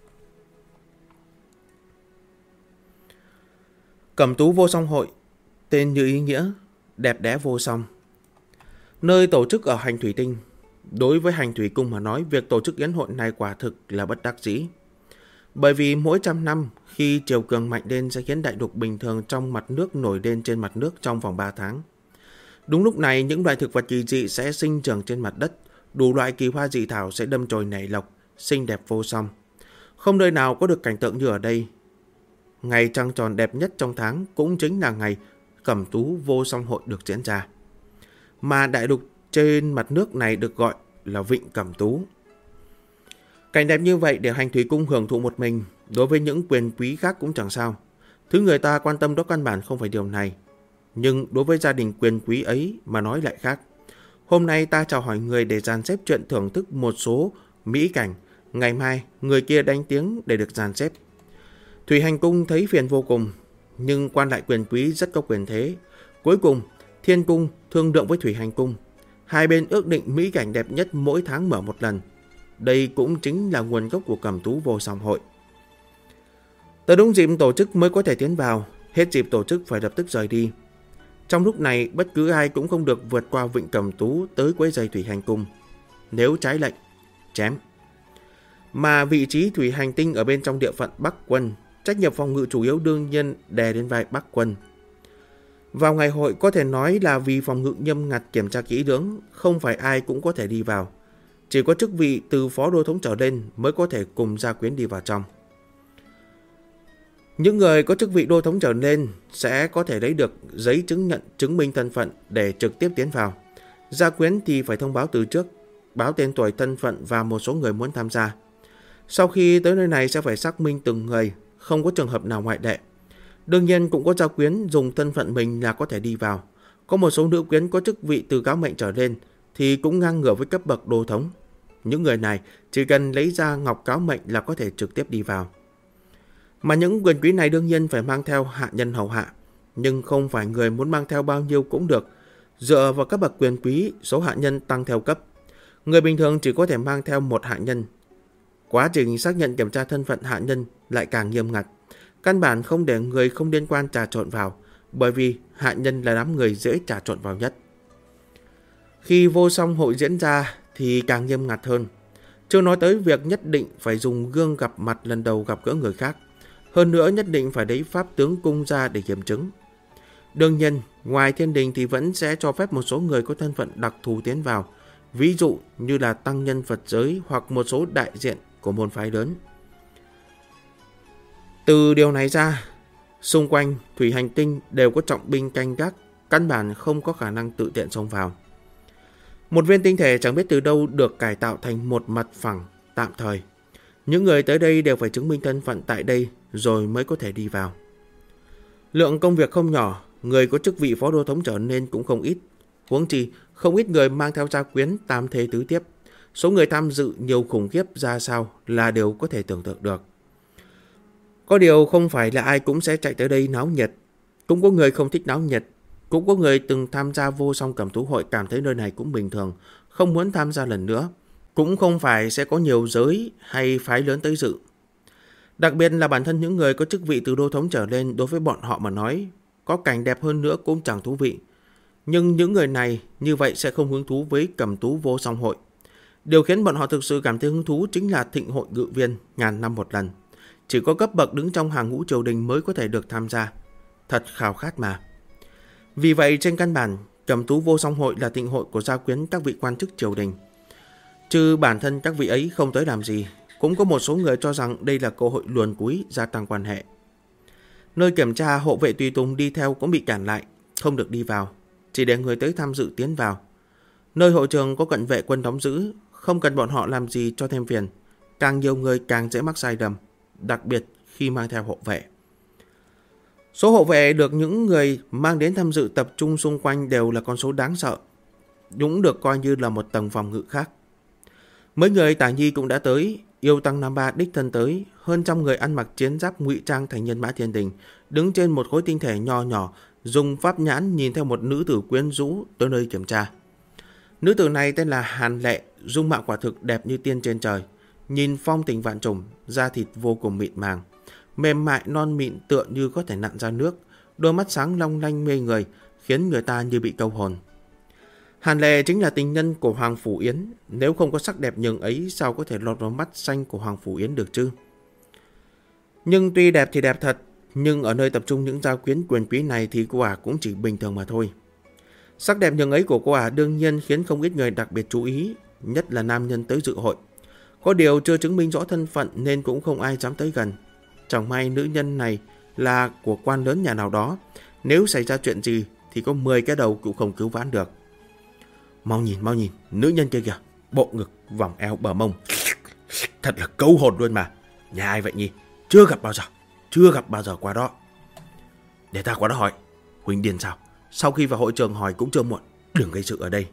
Cẩm Tú Vô Song hội, tên như ý nghĩa, đẹp đẽ vô song. Nơi tổ chức ở Hành Thủy Tinh. Đối với Hành Thủy Cung mà nói, việc tổ chức yến hội này quả thực là bất đắc dĩ. Bởi vì mỗi trăm năm, khi triều cường mạnh lên sẽ khiến đại lục bình thường trong mặt nước nổi lên trên mặt nước trong vòng 3 tháng. Đúng lúc này, những loài thực vật kỳ dị sẽ sinh trưởng trên mặt đất, đủ loại kỳ hoa dị thảo sẽ đâm chồi nảy lộc, xinh đẹp vô song. Không nơi nào có được cảnh tượng như ở đây. Ngày trăng tròn đẹp nhất trong tháng cũng chính là ngày Cẩm Tú Vô Song hội được diễn ra. Mà đại lục trên mặt nước này được gọi là Vịnh Cẩm Tú. Cảnh đẹp như vậy để Hành Thủy Cung hưởng thụ một mình, đối với những quyền quý khác cũng chẳng sao. Thứ người ta quan tâm đó căn bản không phải điều này. Nhưng đối với gia đình quyền quý ấy mà nói lại khác. Hôm nay ta chào hỏi người để dàn xếp chuyện thưởng thức một số mỹ cảnh. Ngày mai người kia đánh tiếng để được dàn xếp. Thủy Hành Cung thấy phiền vô cùng, nhưng quan lại quyền quý rất có quyền thế. Cuối cùng Thiên Cung thương lượng với Thủy Hành Cung. Hai bên ước định mỹ cảnh đẹp nhất mỗi tháng mở một lần. Đây cũng chính là nguồn gốc của Cẩm Tú Vô Song hội. Tới đúng dịp tổ chức mới có thể tiến vào, hết dịp tổ chức phải lập tức rời đi. Trong lúc này, bất cứ ai cũng không được vượt qua vịnh Cẩm Tú tới quấy rầy thủy hành cung. Nếu trái lệnh, chém. Mà vị trí thủy hành tinh ở bên trong địa phận Bắc Quân, trách nhiệm phòng ngự chủ yếu đương nhiên đè lên vai Bắc Quân. Vào ngày hội có thể nói là vì phòng ngự nghiêm ngặt kiểm tra kỹ lưỡng, không phải ai cũng có thể đi vào. Chỉ có chức vị từ phó đô thống trở lên mới có thể cùng gia quyến đi vào trong. Những người có chức vị đô thống trở lên sẽ có thể lấy được giấy chứng nhận chứng minh thân phận để trực tiếp tiến vào. Gia quyến thì phải thông báo từ trước, báo tên tuổi, thân phận và một số người muốn tham gia. Sau khi tới nơi này sẽ phải xác minh từng người, không có trường hợp nào ngoại lệ. Đương nhiên cũng có gia quyến dùng thân phận mình là có thể đi vào. Có một số nữ quyến có chức vị từ cáo mệnh trở lên thì cũng ngang ngửa với cấp bậc đô thống. Những người này chỉ cần lấy ra ngọc cáo mệnh là có thể trực tiếp đi vào. Mà những quyền quý này đương nhiên phải mang theo hạ nhân hầu hạ, nhưng không phải người muốn mang theo bao nhiêu cũng được. Dựa vào các bậc quyền quý, số hạ nhân tăng theo cấp. Người bình thường chỉ có thể mang theo một hạ nhân. Quá trình xác nhận kiểm tra thân phận hạ nhân lại càng nghiêm ngặt. Căn bản không để người không liên quan trà trộn vào, bởi vì hạ nhân là đám người dễ trà trộn vào nhất. Khi vô song hội diễn ra thì càng nghiêm ngặt hơn. Chưa nói tới việc nhất định phải dùng gương gặp mặt lần đầu gặp gỡ người khác. Hơn nữa nhất định phải lấy pháp tướng cung ra để kiểm chứng. Đương nhiên, ngoài thiên đình thì vẫn sẽ cho phép một số người có thân phận đặc thù tiến vào. Ví dụ như là tăng nhân Phật giới hoặc một số đại diện của môn phái lớn. Từ điều này ra, xung quanh thủy hành tinh đều có trọng binh canh gác, căn bản không có khả năng tự tiện xông vào. Một viên tinh thể chẳng biết từ đâu được cải tạo thành một mặt phẳng tạm thời. Những người tới đây đều phải chứng minh thân phận tại đây rồi mới có thể đi vào. Lượng công việc không nhỏ, người có chức vị phó đô thống trở nên cũng không ít. Huống chi, không ít người mang theo gia quyến tam thế tứ tiếp. Số người tham dự nhiều khủng khiếp ra sao là đều có thể tưởng tượng được. Có điều không phải là ai cũng sẽ chạy tới đây náo nhiệt. Cũng có người không thích náo nhiệt. Cũng có người từng tham gia vô song Cẩm Tú hội cảm thấy nơi này cũng bình thường, không muốn tham gia lần nữa. Cũng không phải sẽ có nhiều giới hay phái lớn tới dự. Đặc biệt là bản thân những người có chức vị từ đô thống trở lên, đối với bọn họ mà nói, có cảnh đẹp hơn nữa cũng chẳng thú vị. Nhưng những người này như vậy sẽ không hứng thú với Cẩm Tú vô song hội. Điều khiến bọn họ thực sự cảm thấy hứng thú chính là thịnh hội ngự viên ngàn năm một lần. Chỉ có cấp bậc đứng trong hàng ngũ triều đình mới có thể được tham gia. Thật khao khát mà. Vì vậy trên căn bản, Cẩm Tú vô song hội là thịnh hội của gia quyến các vị quan chức triều đình. Chứ bản thân các vị ấy không tới làm gì, cũng có một số người cho rằng đây là cơ hội luồn cúi gia tăng quan hệ. Nơi kiểm tra, hộ vệ tùy tùng đi theo cũng bị cản lại, không được đi vào, chỉ để người tới tham dự tiến vào. Nơi hội trường có cận vệ quân đóng giữ, không cần bọn họ làm gì cho thêm phiền. Càng nhiều người càng dễ mắc sai lầm, đặc biệt khi mang theo hộ vệ. Số hộ vệ được những người mang đến tham dự tập trung xung quanh đều là con số đáng sợ, cũng được coi như là một tầng phòng ngự khác. Mấy người Tả Nhi cũng đã tới, Yêu Tăng Nam Ba đích thân tới, hơn trăm người ăn mặc chiến giáp ngụy trang thành nhân mã thiên đình, đứng trên một khối tinh thể nho nhỏ, dùng pháp nhãn nhìn theo một nữ tử quyến rũ tới nơi kiểm tra. Nữ tử này tên là Hàn Lệ, dung mạo quả thực đẹp như tiên trên trời, nhìn phong tình vạn trùng, da thịt vô cùng mịn màng, mềm mại non mịn tựa như có thể nặn ra nước, đôi mắt sáng long lanh mê người, khiến người ta như bị câu hồn. Hàn Lệ chính là tình nhân của Hoàng Phủ Yến, nếu không có sắc đẹp nhường ấy sao có thể lọt vào mắt xanh của Hoàng Phủ Yến được chứ? Nhưng tuy đẹp thì đẹp thật, nhưng ở nơi tập trung những gia quyến quyền quý này thì cô ả cũng chỉ bình thường mà thôi. Sắc đẹp nhường ấy của cô ả đương nhiên khiến không ít người đặc biệt chú ý, nhất là nam nhân tới dự hội. Có điều chưa chứng minh rõ thân phận nên cũng không ai dám tới gần. Chẳng may nữ nhân này là của quan lớn nhà nào đó, nếu xảy ra chuyện gì thì có 10 cái đầu cũng không cứu vãn được. Mau nhìn, nữ nhân kia kìa, bộ ngực, vòng eo, bờ mông. Thật là câu hồn luôn mà. Nhà ai vậy nhỉ? Chưa gặp bao giờ qua đó. Để ta qua đó hỏi. Huynh điên sao? Sau khi vào hội trường hỏi cũng chưa muộn. Đừng gây sự ở đây.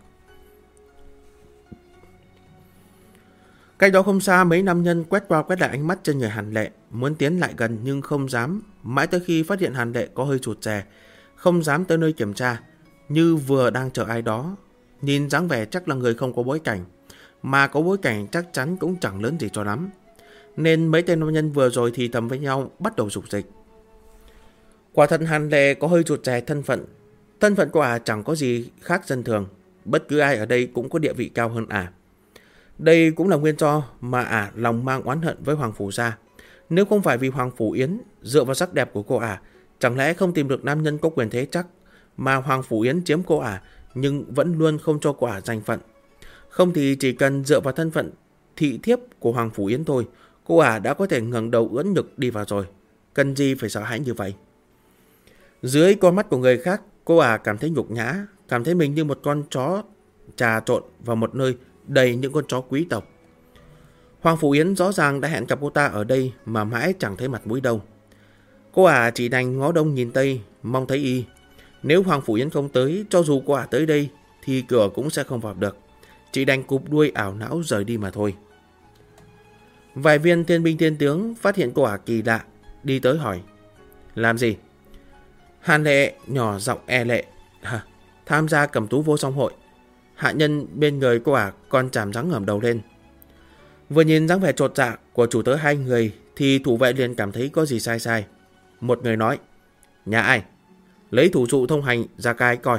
Cách đó không xa, mấy nam nhân quét qua quét lại ánh mắt trên người Hàn Lệ, muốn tiến lại gần nhưng không dám. Mãi tới khi phát hiện Hàn Lệ có hơi rụt rè, không dám tới nơi kiểm tra, như vừa đang chờ ai đó. Nhìn dáng vẻ chắc là người không có bối cảnh, mà có bối cảnh chắc chắn cũng chẳng lớn gì cho lắm. Nên mấy tên nam nhân vừa rồi thì thầm với nhau bắt đầu rục dịch. Quả thật Hàn Lệ có hơi rụt rè thân phận, Thân phận của ả chẳng có gì khác dân thường. Bất cứ ai ở đây cũng có địa vị cao hơn ả. Đây cũng là nguyên do mà ả lòng mang oán hận với Hoàng Phủ Gia. Nếu không phải vì Hoàng Phủ Yến dựa vào sắc đẹp của cô ả, chẳng lẽ không tìm được nam nhân có quyền thế chắc, mà Hoàng Phủ Yến chiếm cô ả nhưng vẫn luôn không cho cô ả danh phận. Không thì chỉ cần dựa vào thân phận thị thiếp của Hoàng Phủ Yến thôi, cô ả đã có thể ngẩng đầu ưỡn ngực đi vào rồi. Cần gì phải sợ hãi như vậy? Dưới con mắt của người khác, cô ả cảm thấy nhục nhã, cảm thấy mình như một con chó trà trộn vào một nơi đầy những con chó quý tộc. Hoàng Phủ Yến rõ ràng đã hẹn gặp cô ta ở đây mà mãi chẳng thấy mặt mũi đâu. Cô ả chỉ đành ngó đông nhìn tây, mong thấy y. Nếu Hoàng Phủ Yến không tới, cho dù cô ả tới đây thì cửa cũng sẽ không vào được. Chỉ đành cụp đuôi ảo não rời đi mà thôi. Vài viên thiên binh thiên tướng phát hiện cô ả kỳ lạ, đi tới hỏi: làm gì? Hàn Lệ nhỏ giọng e lệ: tham gia Cẩm Tú Vô Song Hội. Hạ nhân bên người cô ả còn chảm răng ngẩng đầu lên. Vừa nhìn dáng vẻ chột dạ của chủ tớ hai người thì thủ vệ liền cảm thấy có gì sai sai. Một người nói: nhà ai? Lấy thủ dụ thông hành ra cai coi.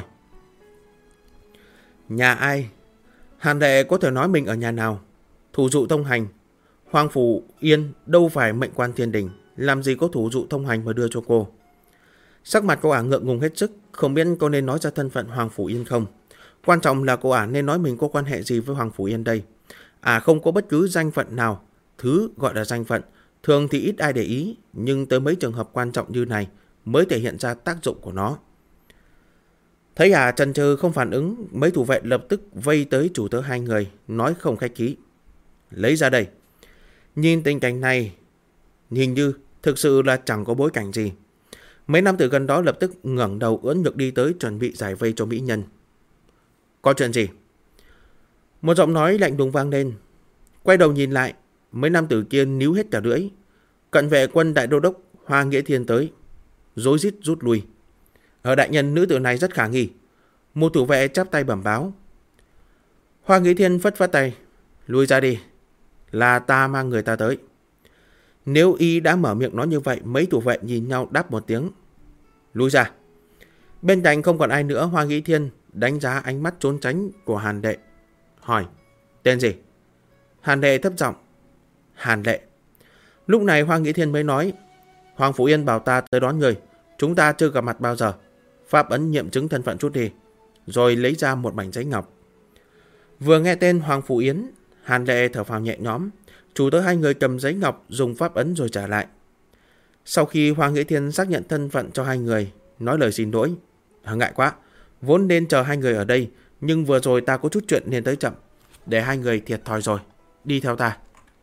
Nhà ai? Hàn Lệ có thể nói mình ở nhà nào? Thủ dụ thông hành? Hoàng Phủ Yên đâu phải mệnh quan thiên đình, làm gì có thủ dụ thông hành mà đưa cho cô. Sắc mặt cô ả ngượng ngùng hết sức, không biết có nên nói ra thân phận Hoàng Phủ Yên không. Quan trọng là cô ả nên nói mình có quan hệ gì với Hoàng Phủ Yên đây. Không có bất cứ danh phận nào. Thứ gọi là danh phận thường thì ít ai để ý, nhưng tới mấy trường hợp quan trọng như này mới thể hiện ra tác dụng của nó. Thấy chần chừ không phản ứng, mấy thủ vệ lập tức vây tới chủ tớ hai người, nói không khách khí: lấy ra đây. Nhìn tình cảnh này, hình như thực sự là chẳng có bối cảnh gì. Mấy nam tử gần đó lập tức ngẩng đầu ưỡn ngực đi tới chuẩn bị giải vây cho mỹ nhân. Có chuyện gì? Một giọng nói lạnh lùng vang lên. Quay đầu nhìn lại, mấy nam tử kia níu hết cả lưỡi. Cận vệ quân đại đô đốc Hoa Nghĩa Thiên tới, rối rít rút lui. Ở đại nhân, nữ tử này rất khả nghi. Một thủ vệ chắp tay bẩm báo. Hoa Nghĩa Thiên phất phất tay: lui ra đi, là ta mang người ta tới. Nếu y đã mở miệng nói như vậy, mấy thủ vệ nhìn nhau đáp một tiếng: lui ra. Bên cạnh không còn ai nữa. Hoa Nghĩa Thiên đánh giá ánh mắt trốn tránh của Hàn Lệ, hỏi: tên gì? Hàn Lệ thấp giọng: Hàn Lệ. Lúc này Hoa Nghĩa Thiên mới nói: Hoàng Phủ Yên bảo ta tới đón người, chúng ta chưa gặp mặt bao giờ. Pháp ấn nghiệm chứng thân phận chút đi. Rồi lấy ra một mảnh giấy ngọc. Vừa nghe tên Hoàng Phủ Yến, Hàn Lệ thở phào nhẹ nhõm. Chủ tớ hai người cầm giấy ngọc, dùng pháp ấn rồi trả lại. Sau khi Hoa Nghĩa Thiên xác nhận thân phận cho hai người, nói lời xin lỗi: ngại quá, vốn nên chờ hai người ở đây, nhưng vừa rồi ta có chút chuyện nên tới chậm, để hai người thiệt thòi rồi, đi theo ta.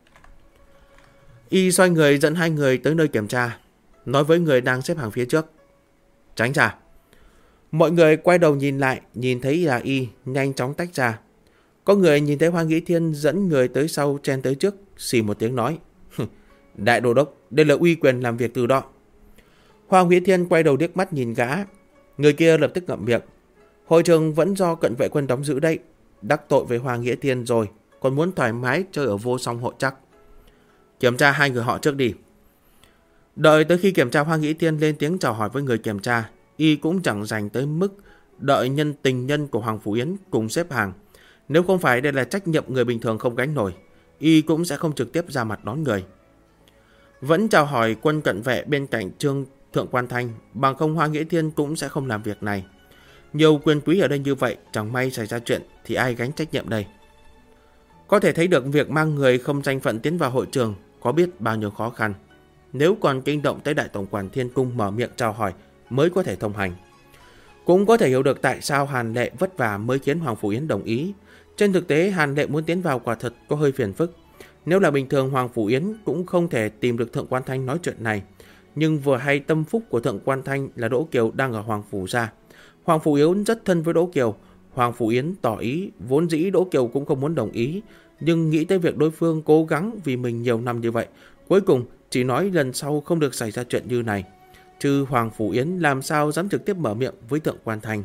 Y xoay người dẫn hai người tới nơi kiểm tra, nói với người đang xếp hàng phía trước: tránh ra. Mọi người quay đầu nhìn lại, nhìn thấy là Y, nhanh chóng tách ra. Có người nhìn thấy Hoa Nghĩa Thiên dẫn người tới sau chen tới trước, xì một tiếng nói: đại đô đốc, đây là uy quyền làm việc từ đó. Hoa Nghĩa Thiên quay đầu liếc mắt nhìn gã. Người kia lập tức ngậm miệng: hội trường vẫn do cận vệ quân đóng giữ đấy, đắc tội với Hoa Nghĩa Thiên rồi, còn muốn thoải mái chơi ở Vô Song Hội chắc. Kiểm tra hai người họ trước đi. Đợi tới khi kiểm tra, Hoa Nghĩa Thiên lên tiếng chào hỏi với người kiểm tra. Y cũng chẳng dành tới mức đợi nhân tình nhân của Hoàng Phủ Yến cùng xếp hàng. Nếu không phải đây là trách nhiệm người bình thường không gánh nổi, Y cũng sẽ không trực tiếp ra mặt đón người. Vẫn chào hỏi quân cận vệ bên cạnh Trương Thượng Quan Thanh, bằng không Hoa Nghĩa Thiên cũng sẽ không làm việc này. Nhiều quyền quý ở đây như vậy, chẳng may xảy ra chuyện thì ai gánh trách nhiệm đây? Có thể thấy được việc mang người không danh phận tiến vào hội trường có biết bao nhiêu khó khăn. Nếu còn kinh động tới Đại Tổng quản Thiên Cung mở miệng chào hỏi mới có thể thông hành. Cũng có thể hiểu được tại sao Hàn Lệ vất vả mới khiến Hoàng Phủ Yến đồng ý. Trên thực tế, Hàn Lệ muốn tiến vào quả thật có hơi phiền phức. Nếu là bình thường, Hoàng Phủ Yến cũng không thể tìm được Thượng Quan Thanh nói chuyện này. Nhưng vừa hay tâm phúc của Thượng Quan Thanh là Đỗ Kiều đang ở Hoàng Phủ gia. Hoàng Phủ Yến rất thân với Đỗ Kiều. Hoàng Phủ Yến tỏ ý, vốn dĩ Đỗ Kiều cũng không muốn đồng ý, nhưng nghĩ tới việc đối phương cố gắng vì mình nhiều năm như vậy, cuối cùng chỉ nói lần sau không được xảy ra chuyện như này. Chứ Hoàng Phủ Yến làm sao dám trực tiếp mở miệng với Thượng Quan Thanh.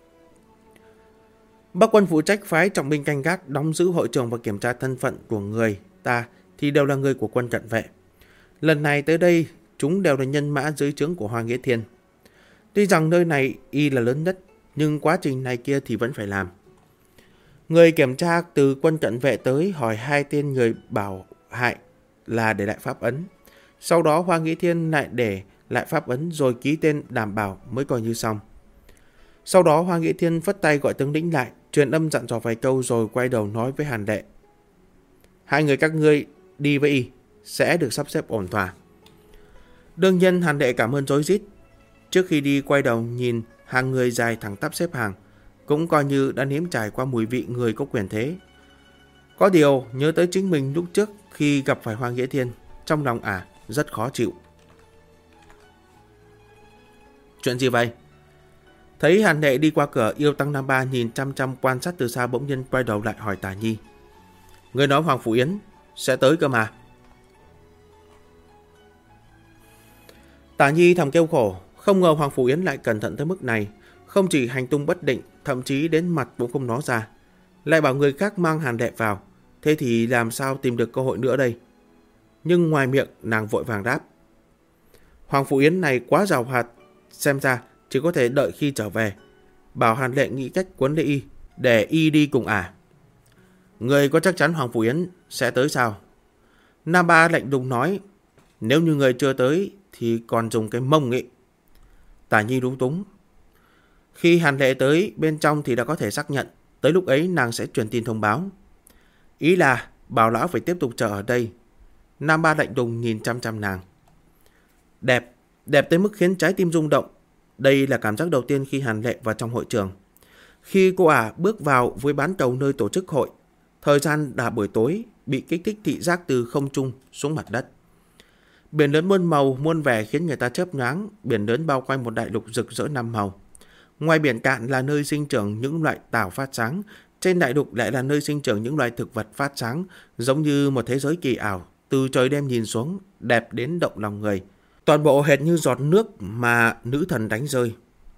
Bắc quân phụ trách phái trọng binh canh gác, đóng giữ hội trường và kiểm tra thân phận của người ta thì đều là người của quân cận vệ. Lần này tới đây, chúng đều là nhân mã dưới trướng của Hoa Nghĩa Thiên. Tuy rằng nơi này Y là lớn nhất, nhưng quá trình này kia thì vẫn phải làm. Người kiểm tra từ quân cận vệ tới hỏi hai tên người bảo hại là để lại pháp ấn. Sau đó Hoa Nghĩ Thiên lại để lại pháp ấn rồi ký tên đảm bảo mới coi như xong. Sau đó Hoa Nghĩ Thiên phất tay gọi tướng lĩnh lại, truyền âm dặn dò vài câu rồi quay đầu nói với Hàn Đệ. Hai người các ngươi đi với y, sẽ được sắp xếp ổn thỏa. Đương nhiên Hàn Đệ cảm ơn rối rít. Trước khi đi quay đầu nhìn hàng người dài thẳng tắp xếp hàng, cũng coi như đã nếm trải qua mùi vị người có quyền thế. Có điều nhớ tới chính mình lúc trước khi gặp phải Hoa Nghĩ Thiên, trong lòng rất khó chịu. Chuyện gì vậy? Thấy Hàn Đệ đi qua cửa, Yêu Tăng Nam Ba nhìn chăm chăm quan sát từ xa, bỗng nhiên quay đầu lại hỏi Tả Nhi. Người nói Hoàng Phủ Yến sẽ tới cơ mà. Tả Nhi thầm kêu khổ, không ngờ Hoàng Phủ Yến lại cẩn thận tới mức này, không chỉ hành tung bất định, thậm chí đến mặt cũng không nói ra, lại bảo người khác mang Hàn Đệ vào, thế thì làm sao tìm được cơ hội nữa đây? Nhưng ngoài miệng nàng vội vàng đáp. Hoàng Phủ Yến này quá giàu hoạt, xem ra chỉ có thể đợi khi trở về, bảo Hàn Đệ nghĩ cách quấn lấy y, để y đi cùng Người có chắc chắn Hoàng Phủ Yến sẽ tới sao? Nam Ba lạnh lùng nói, nếu như người chưa tới thì còn dùng cái mông nghị. Tả Nhi lúng túng. Khi Hàn Đệ tới bên trong thì đã có thể xác nhận, tới lúc ấy nàng sẽ truyền tin thông báo. Ý là bảo lão phải tiếp tục chờ ở đây. Nam Ba lạnh lùng nhìn chăm chăm nàng. Đẹp, đẹp tới mức khiến trái tim rung động. Đây là cảm giác đầu tiên khi Hàn Đệ vào trong hội trường. Khi cô bước vào với bán cầu nơi tổ chức hội, thời gian đã buổi tối, bị kích thích thị giác từ không trung xuống mặt đất. Biển lớn muôn màu, muôn vẻ khiến người ta chớp nhoáng, biển lớn bao quanh một đại lục rực rỡ năm màu. Ngoài biển cạn là nơi sinh trưởng những loại tảo phát sáng, trên đại lục lại là nơi sinh trưởng những loại thực vật phát sáng, giống như một thế giới kỳ ảo, từ trời đêm nhìn xuống, đẹp đến động lòng người. Toàn bộ hệt như giọt nước mà nữ thần đánh rơi.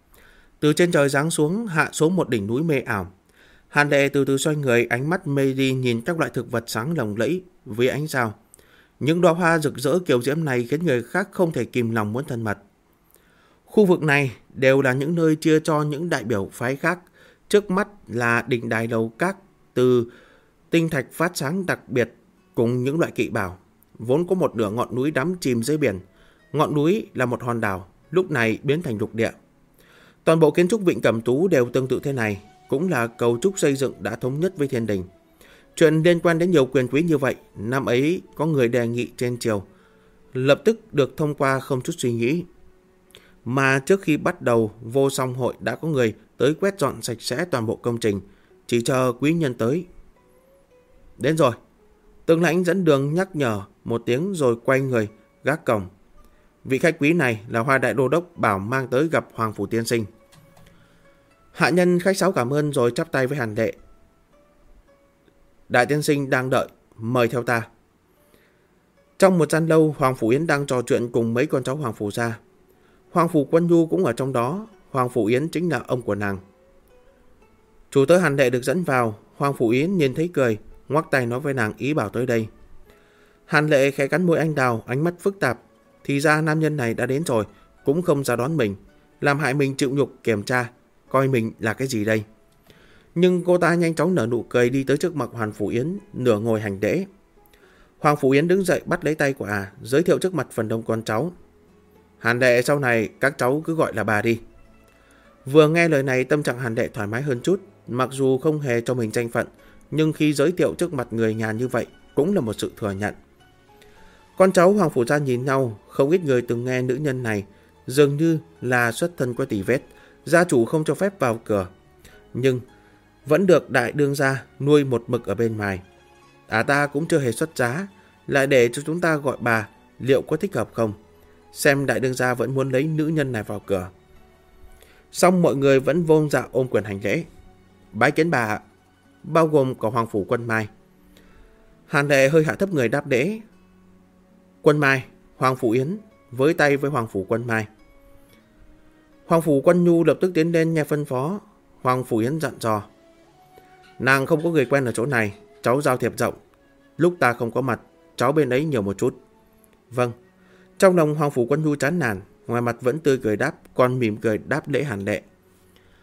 Từ trên trời giáng xuống, hạ xuống một đỉnh núi mê ảo. Hàn Đệ từ từ xoay người, ánh mắt mê đi nhìn các loại thực vật sáng lồng lẫy với ánh sao. Những đóa hoa rực rỡ kiều diễm này khiến người khác không thể kìm lòng muốn thân mật. Khu vực này đều là những nơi chia cho những đại biểu phái khác. Trước mắt là đỉnh đài lầu các từ tinh thạch phát sáng đặc biệt cùng những loại kỵ bảo. Vốn có một nửa ngọn núi đắm chìm dưới biển. Ngọn núi là một hòn đảo, lúc này biến thành lục địa. Toàn bộ kiến trúc Vịnh Cẩm Tú đều tương tự thế này, cũng là cấu trúc xây dựng đã thống nhất với thiên đình. Chuyện liên quan đến nhiều quyền quý như vậy, năm ấy có người đề nghị trên triều, lập tức được thông qua không chút suy nghĩ. Mà trước khi bắt đầu vô song hội đã có người tới quét dọn sạch sẽ toàn bộ công trình, chỉ chờ quý nhân tới. Đến rồi, tướng lãnh dẫn đường nhắc nhở một tiếng rồi quay người gác cổng. Vị khách quý này là Hoa Đại Đô Đốc bảo mang tới gặp Hoàng Phủ Tiên Sinh. Hạ nhân khách sáo cảm ơn rồi chắp tay với Hàn Đệ. Đại tiên sinh đang đợi, mời theo ta. Trong một gian lâu, Hoàng Phủ Yến đang trò chuyện cùng mấy con cháu Hoàng Phủ gia. Hoàng Phủ Quân Nhu cũng ở trong đó, Hoàng Phủ Yến chính là ông của nàng. Chủ tớ Hàn Đệ được dẫn vào, Hoàng Phủ Yến nhìn thấy cười, ngoắc tay nói với nàng ý bảo tới đây. Hàn Lệ khẽ cắn môi anh đào, ánh mắt phức tạp. Thì ra nam nhân này đã đến rồi, cũng không ra đón mình, làm hại mình chịu nhục kiểm tra, coi mình là cái gì đây. Nhưng cô ta nhanh chóng nở nụ cười đi tới trước mặt Hoàng Phủ Yến, nửa ngồi hành lễ. Hoàng Phủ Yến đứng dậy bắt lấy tay của giới thiệu trước mặt phần đông con cháu. Hàn Đệ sau này các cháu cứ gọi là bà đi. Vừa nghe lời này tâm trạng Hàn Đệ thoải mái hơn chút, mặc dù không hề cho mình danh phận, nhưng khi giới thiệu trước mặt người nhà như vậy cũng là một sự thừa nhận. Con cháu Hoàng Phủ gia nhìn nhau, không ít người từng nghe nữ nhân này dường như là xuất thân qua tỉ vết, gia chủ không cho phép vào cửa, nhưng vẫn được đại đương gia nuôi một mực ở bên ngoài. Ta cũng chưa hề xuất giá, lại để cho chúng ta gọi bà, liệu có thích hợp không? Xem đại đương gia vẫn muốn lấy nữ nhân này vào cửa. Xong mọi người vẫn vâng dạ ôm quyền hành lễ. Bái kiến bà, bao gồm cả Hoàng Phủ Quân Mai. Hàn Đệ hơi hạ thấp người đáp lễ. Quân Mai, Hoàng Phủ Yến với tay với Hoàng Phủ Quân Mai. Hoàng Phủ Quân Nhu lập tức tiến lên nghe phân phó. Hoàng Phủ Yến dặn dò. Nàng không có người quen ở chỗ này, cháu giao thiệp rộng. Lúc ta không có mặt, cháu bên ấy nhiều một chút. Vâng. Trong lòng Hoàng Phủ Quân Nhu chán nản, ngoài mặt vẫn tươi cười đáp, còn mỉm cười đáp lễ Hàn Đệ.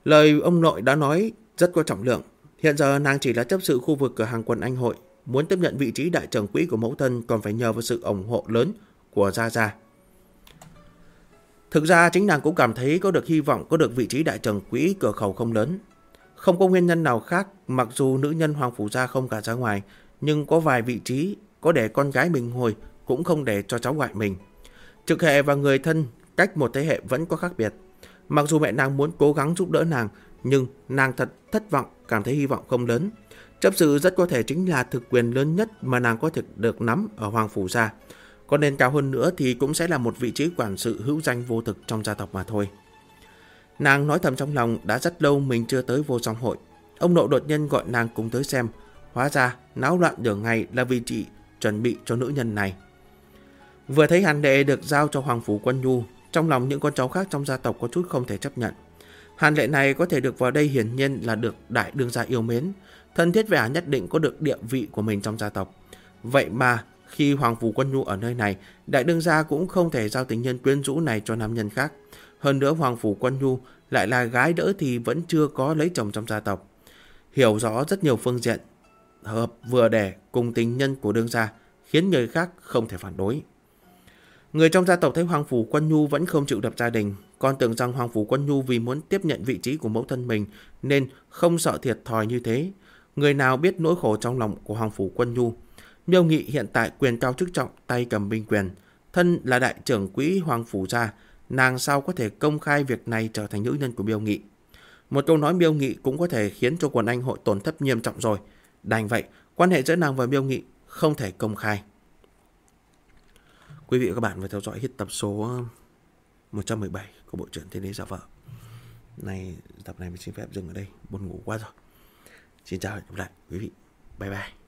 Lời ông nội đã nói rất có trọng lượng. Hiện giờ nàng chỉ là chấp sự khu vực cửa hàng quần anh hội, muốn tiếp nhận vị trí đại trưởng quỹ của mẫu thân còn phải nhờ vào sự ủng hộ lớn của Gia Gia. Thực ra chính nàng cũng cảm thấy có được hy vọng có được vị trí đại trưởng quỹ cửa khẩu không lớn. Không có nguyên nhân nào khác, mặc dù nữ nhân Hoàng Phủ Gia không cả ra ngoài, nhưng có vài vị trí có để con gái mình ngồi cũng không để cho cháu ngoại mình. Trực hệ và người thân cách một thế hệ vẫn có khác biệt. Mặc dù mẹ nàng muốn cố gắng giúp đỡ nàng, nhưng nàng thật thất vọng, cảm thấy hy vọng không lớn. Chấp sự rất có thể chính là thực quyền lớn nhất mà nàng có thể được nắm ở Hoàng Phủ Gia. Còn nên cao hơn nữa thì cũng sẽ là một vị trí quản sự hữu danh vô thực trong gia tộc mà thôi. Nàng nói thầm trong lòng đã rất lâu mình chưa tới vô song hội. Ông nội đột nhiên gọi nàng cùng tới xem. Hóa ra náo loạn nửa ngày là vì chị chuẩn bị cho nữ nhân này. Vừa thấy Hàn Lệ được giao cho Hoàng Phủ Quân Nhu, trong lòng những con cháu khác trong gia tộc có chút không thể chấp nhận. Hàn Lệ này có thể được vào đây hiển nhiên là được đại đương gia yêu mến, thân thiết với nhất định có được địa vị của mình trong gia tộc. Vậy mà khi Hoàng Phủ Quân Nhu ở nơi này, đại đương gia cũng không thể giao tình nhân quyến rũ này cho nam nhân khác. Hơn nữa Hoàng Phủ Quân Nhu lại là gái đỡ thì vẫn chưa có lấy chồng trong gia tộc. Hiểu rõ rất nhiều phương diện, hợp vừa đẻ cùng tình nhân của đương gia, khiến người khác không thể phản đối. Người trong gia tộc thấy Hoàng Phủ Quân Nhu vẫn không chịu lập gia đình, còn tưởng rằng Hoàng Phủ Quân Nhu vì muốn tiếp nhận vị trí của mẫu thân mình nên không sợ thiệt thòi như thế. Người nào biết nỗi khổ trong lòng của Hoàng Phủ Quân Nhu. Miêu Nghị hiện tại quyền cao chức trọng, tay cầm binh quyền, thân là đại trưởng quỹ Hoàng Phủ Gia, nàng sao có thể công khai việc này trở thành nữ nhân của Miêu Nghị. Một câu nói Miêu Nghị cũng có thể khiến cho quần anh hội tổn thất nghiêm trọng rồi. Đành vậy, quan hệ giữa nàng và Miêu Nghị không thể công khai. Quý vị và các bạn vừa theo dõi hết tập số 117 của bộ truyện Thiên Đế Giả Vợ. Tập này mình xin phép dừng ở đây, buồn ngủ quá rồi. Xin chào và hẹn gặp lại quý vị. Bye bye.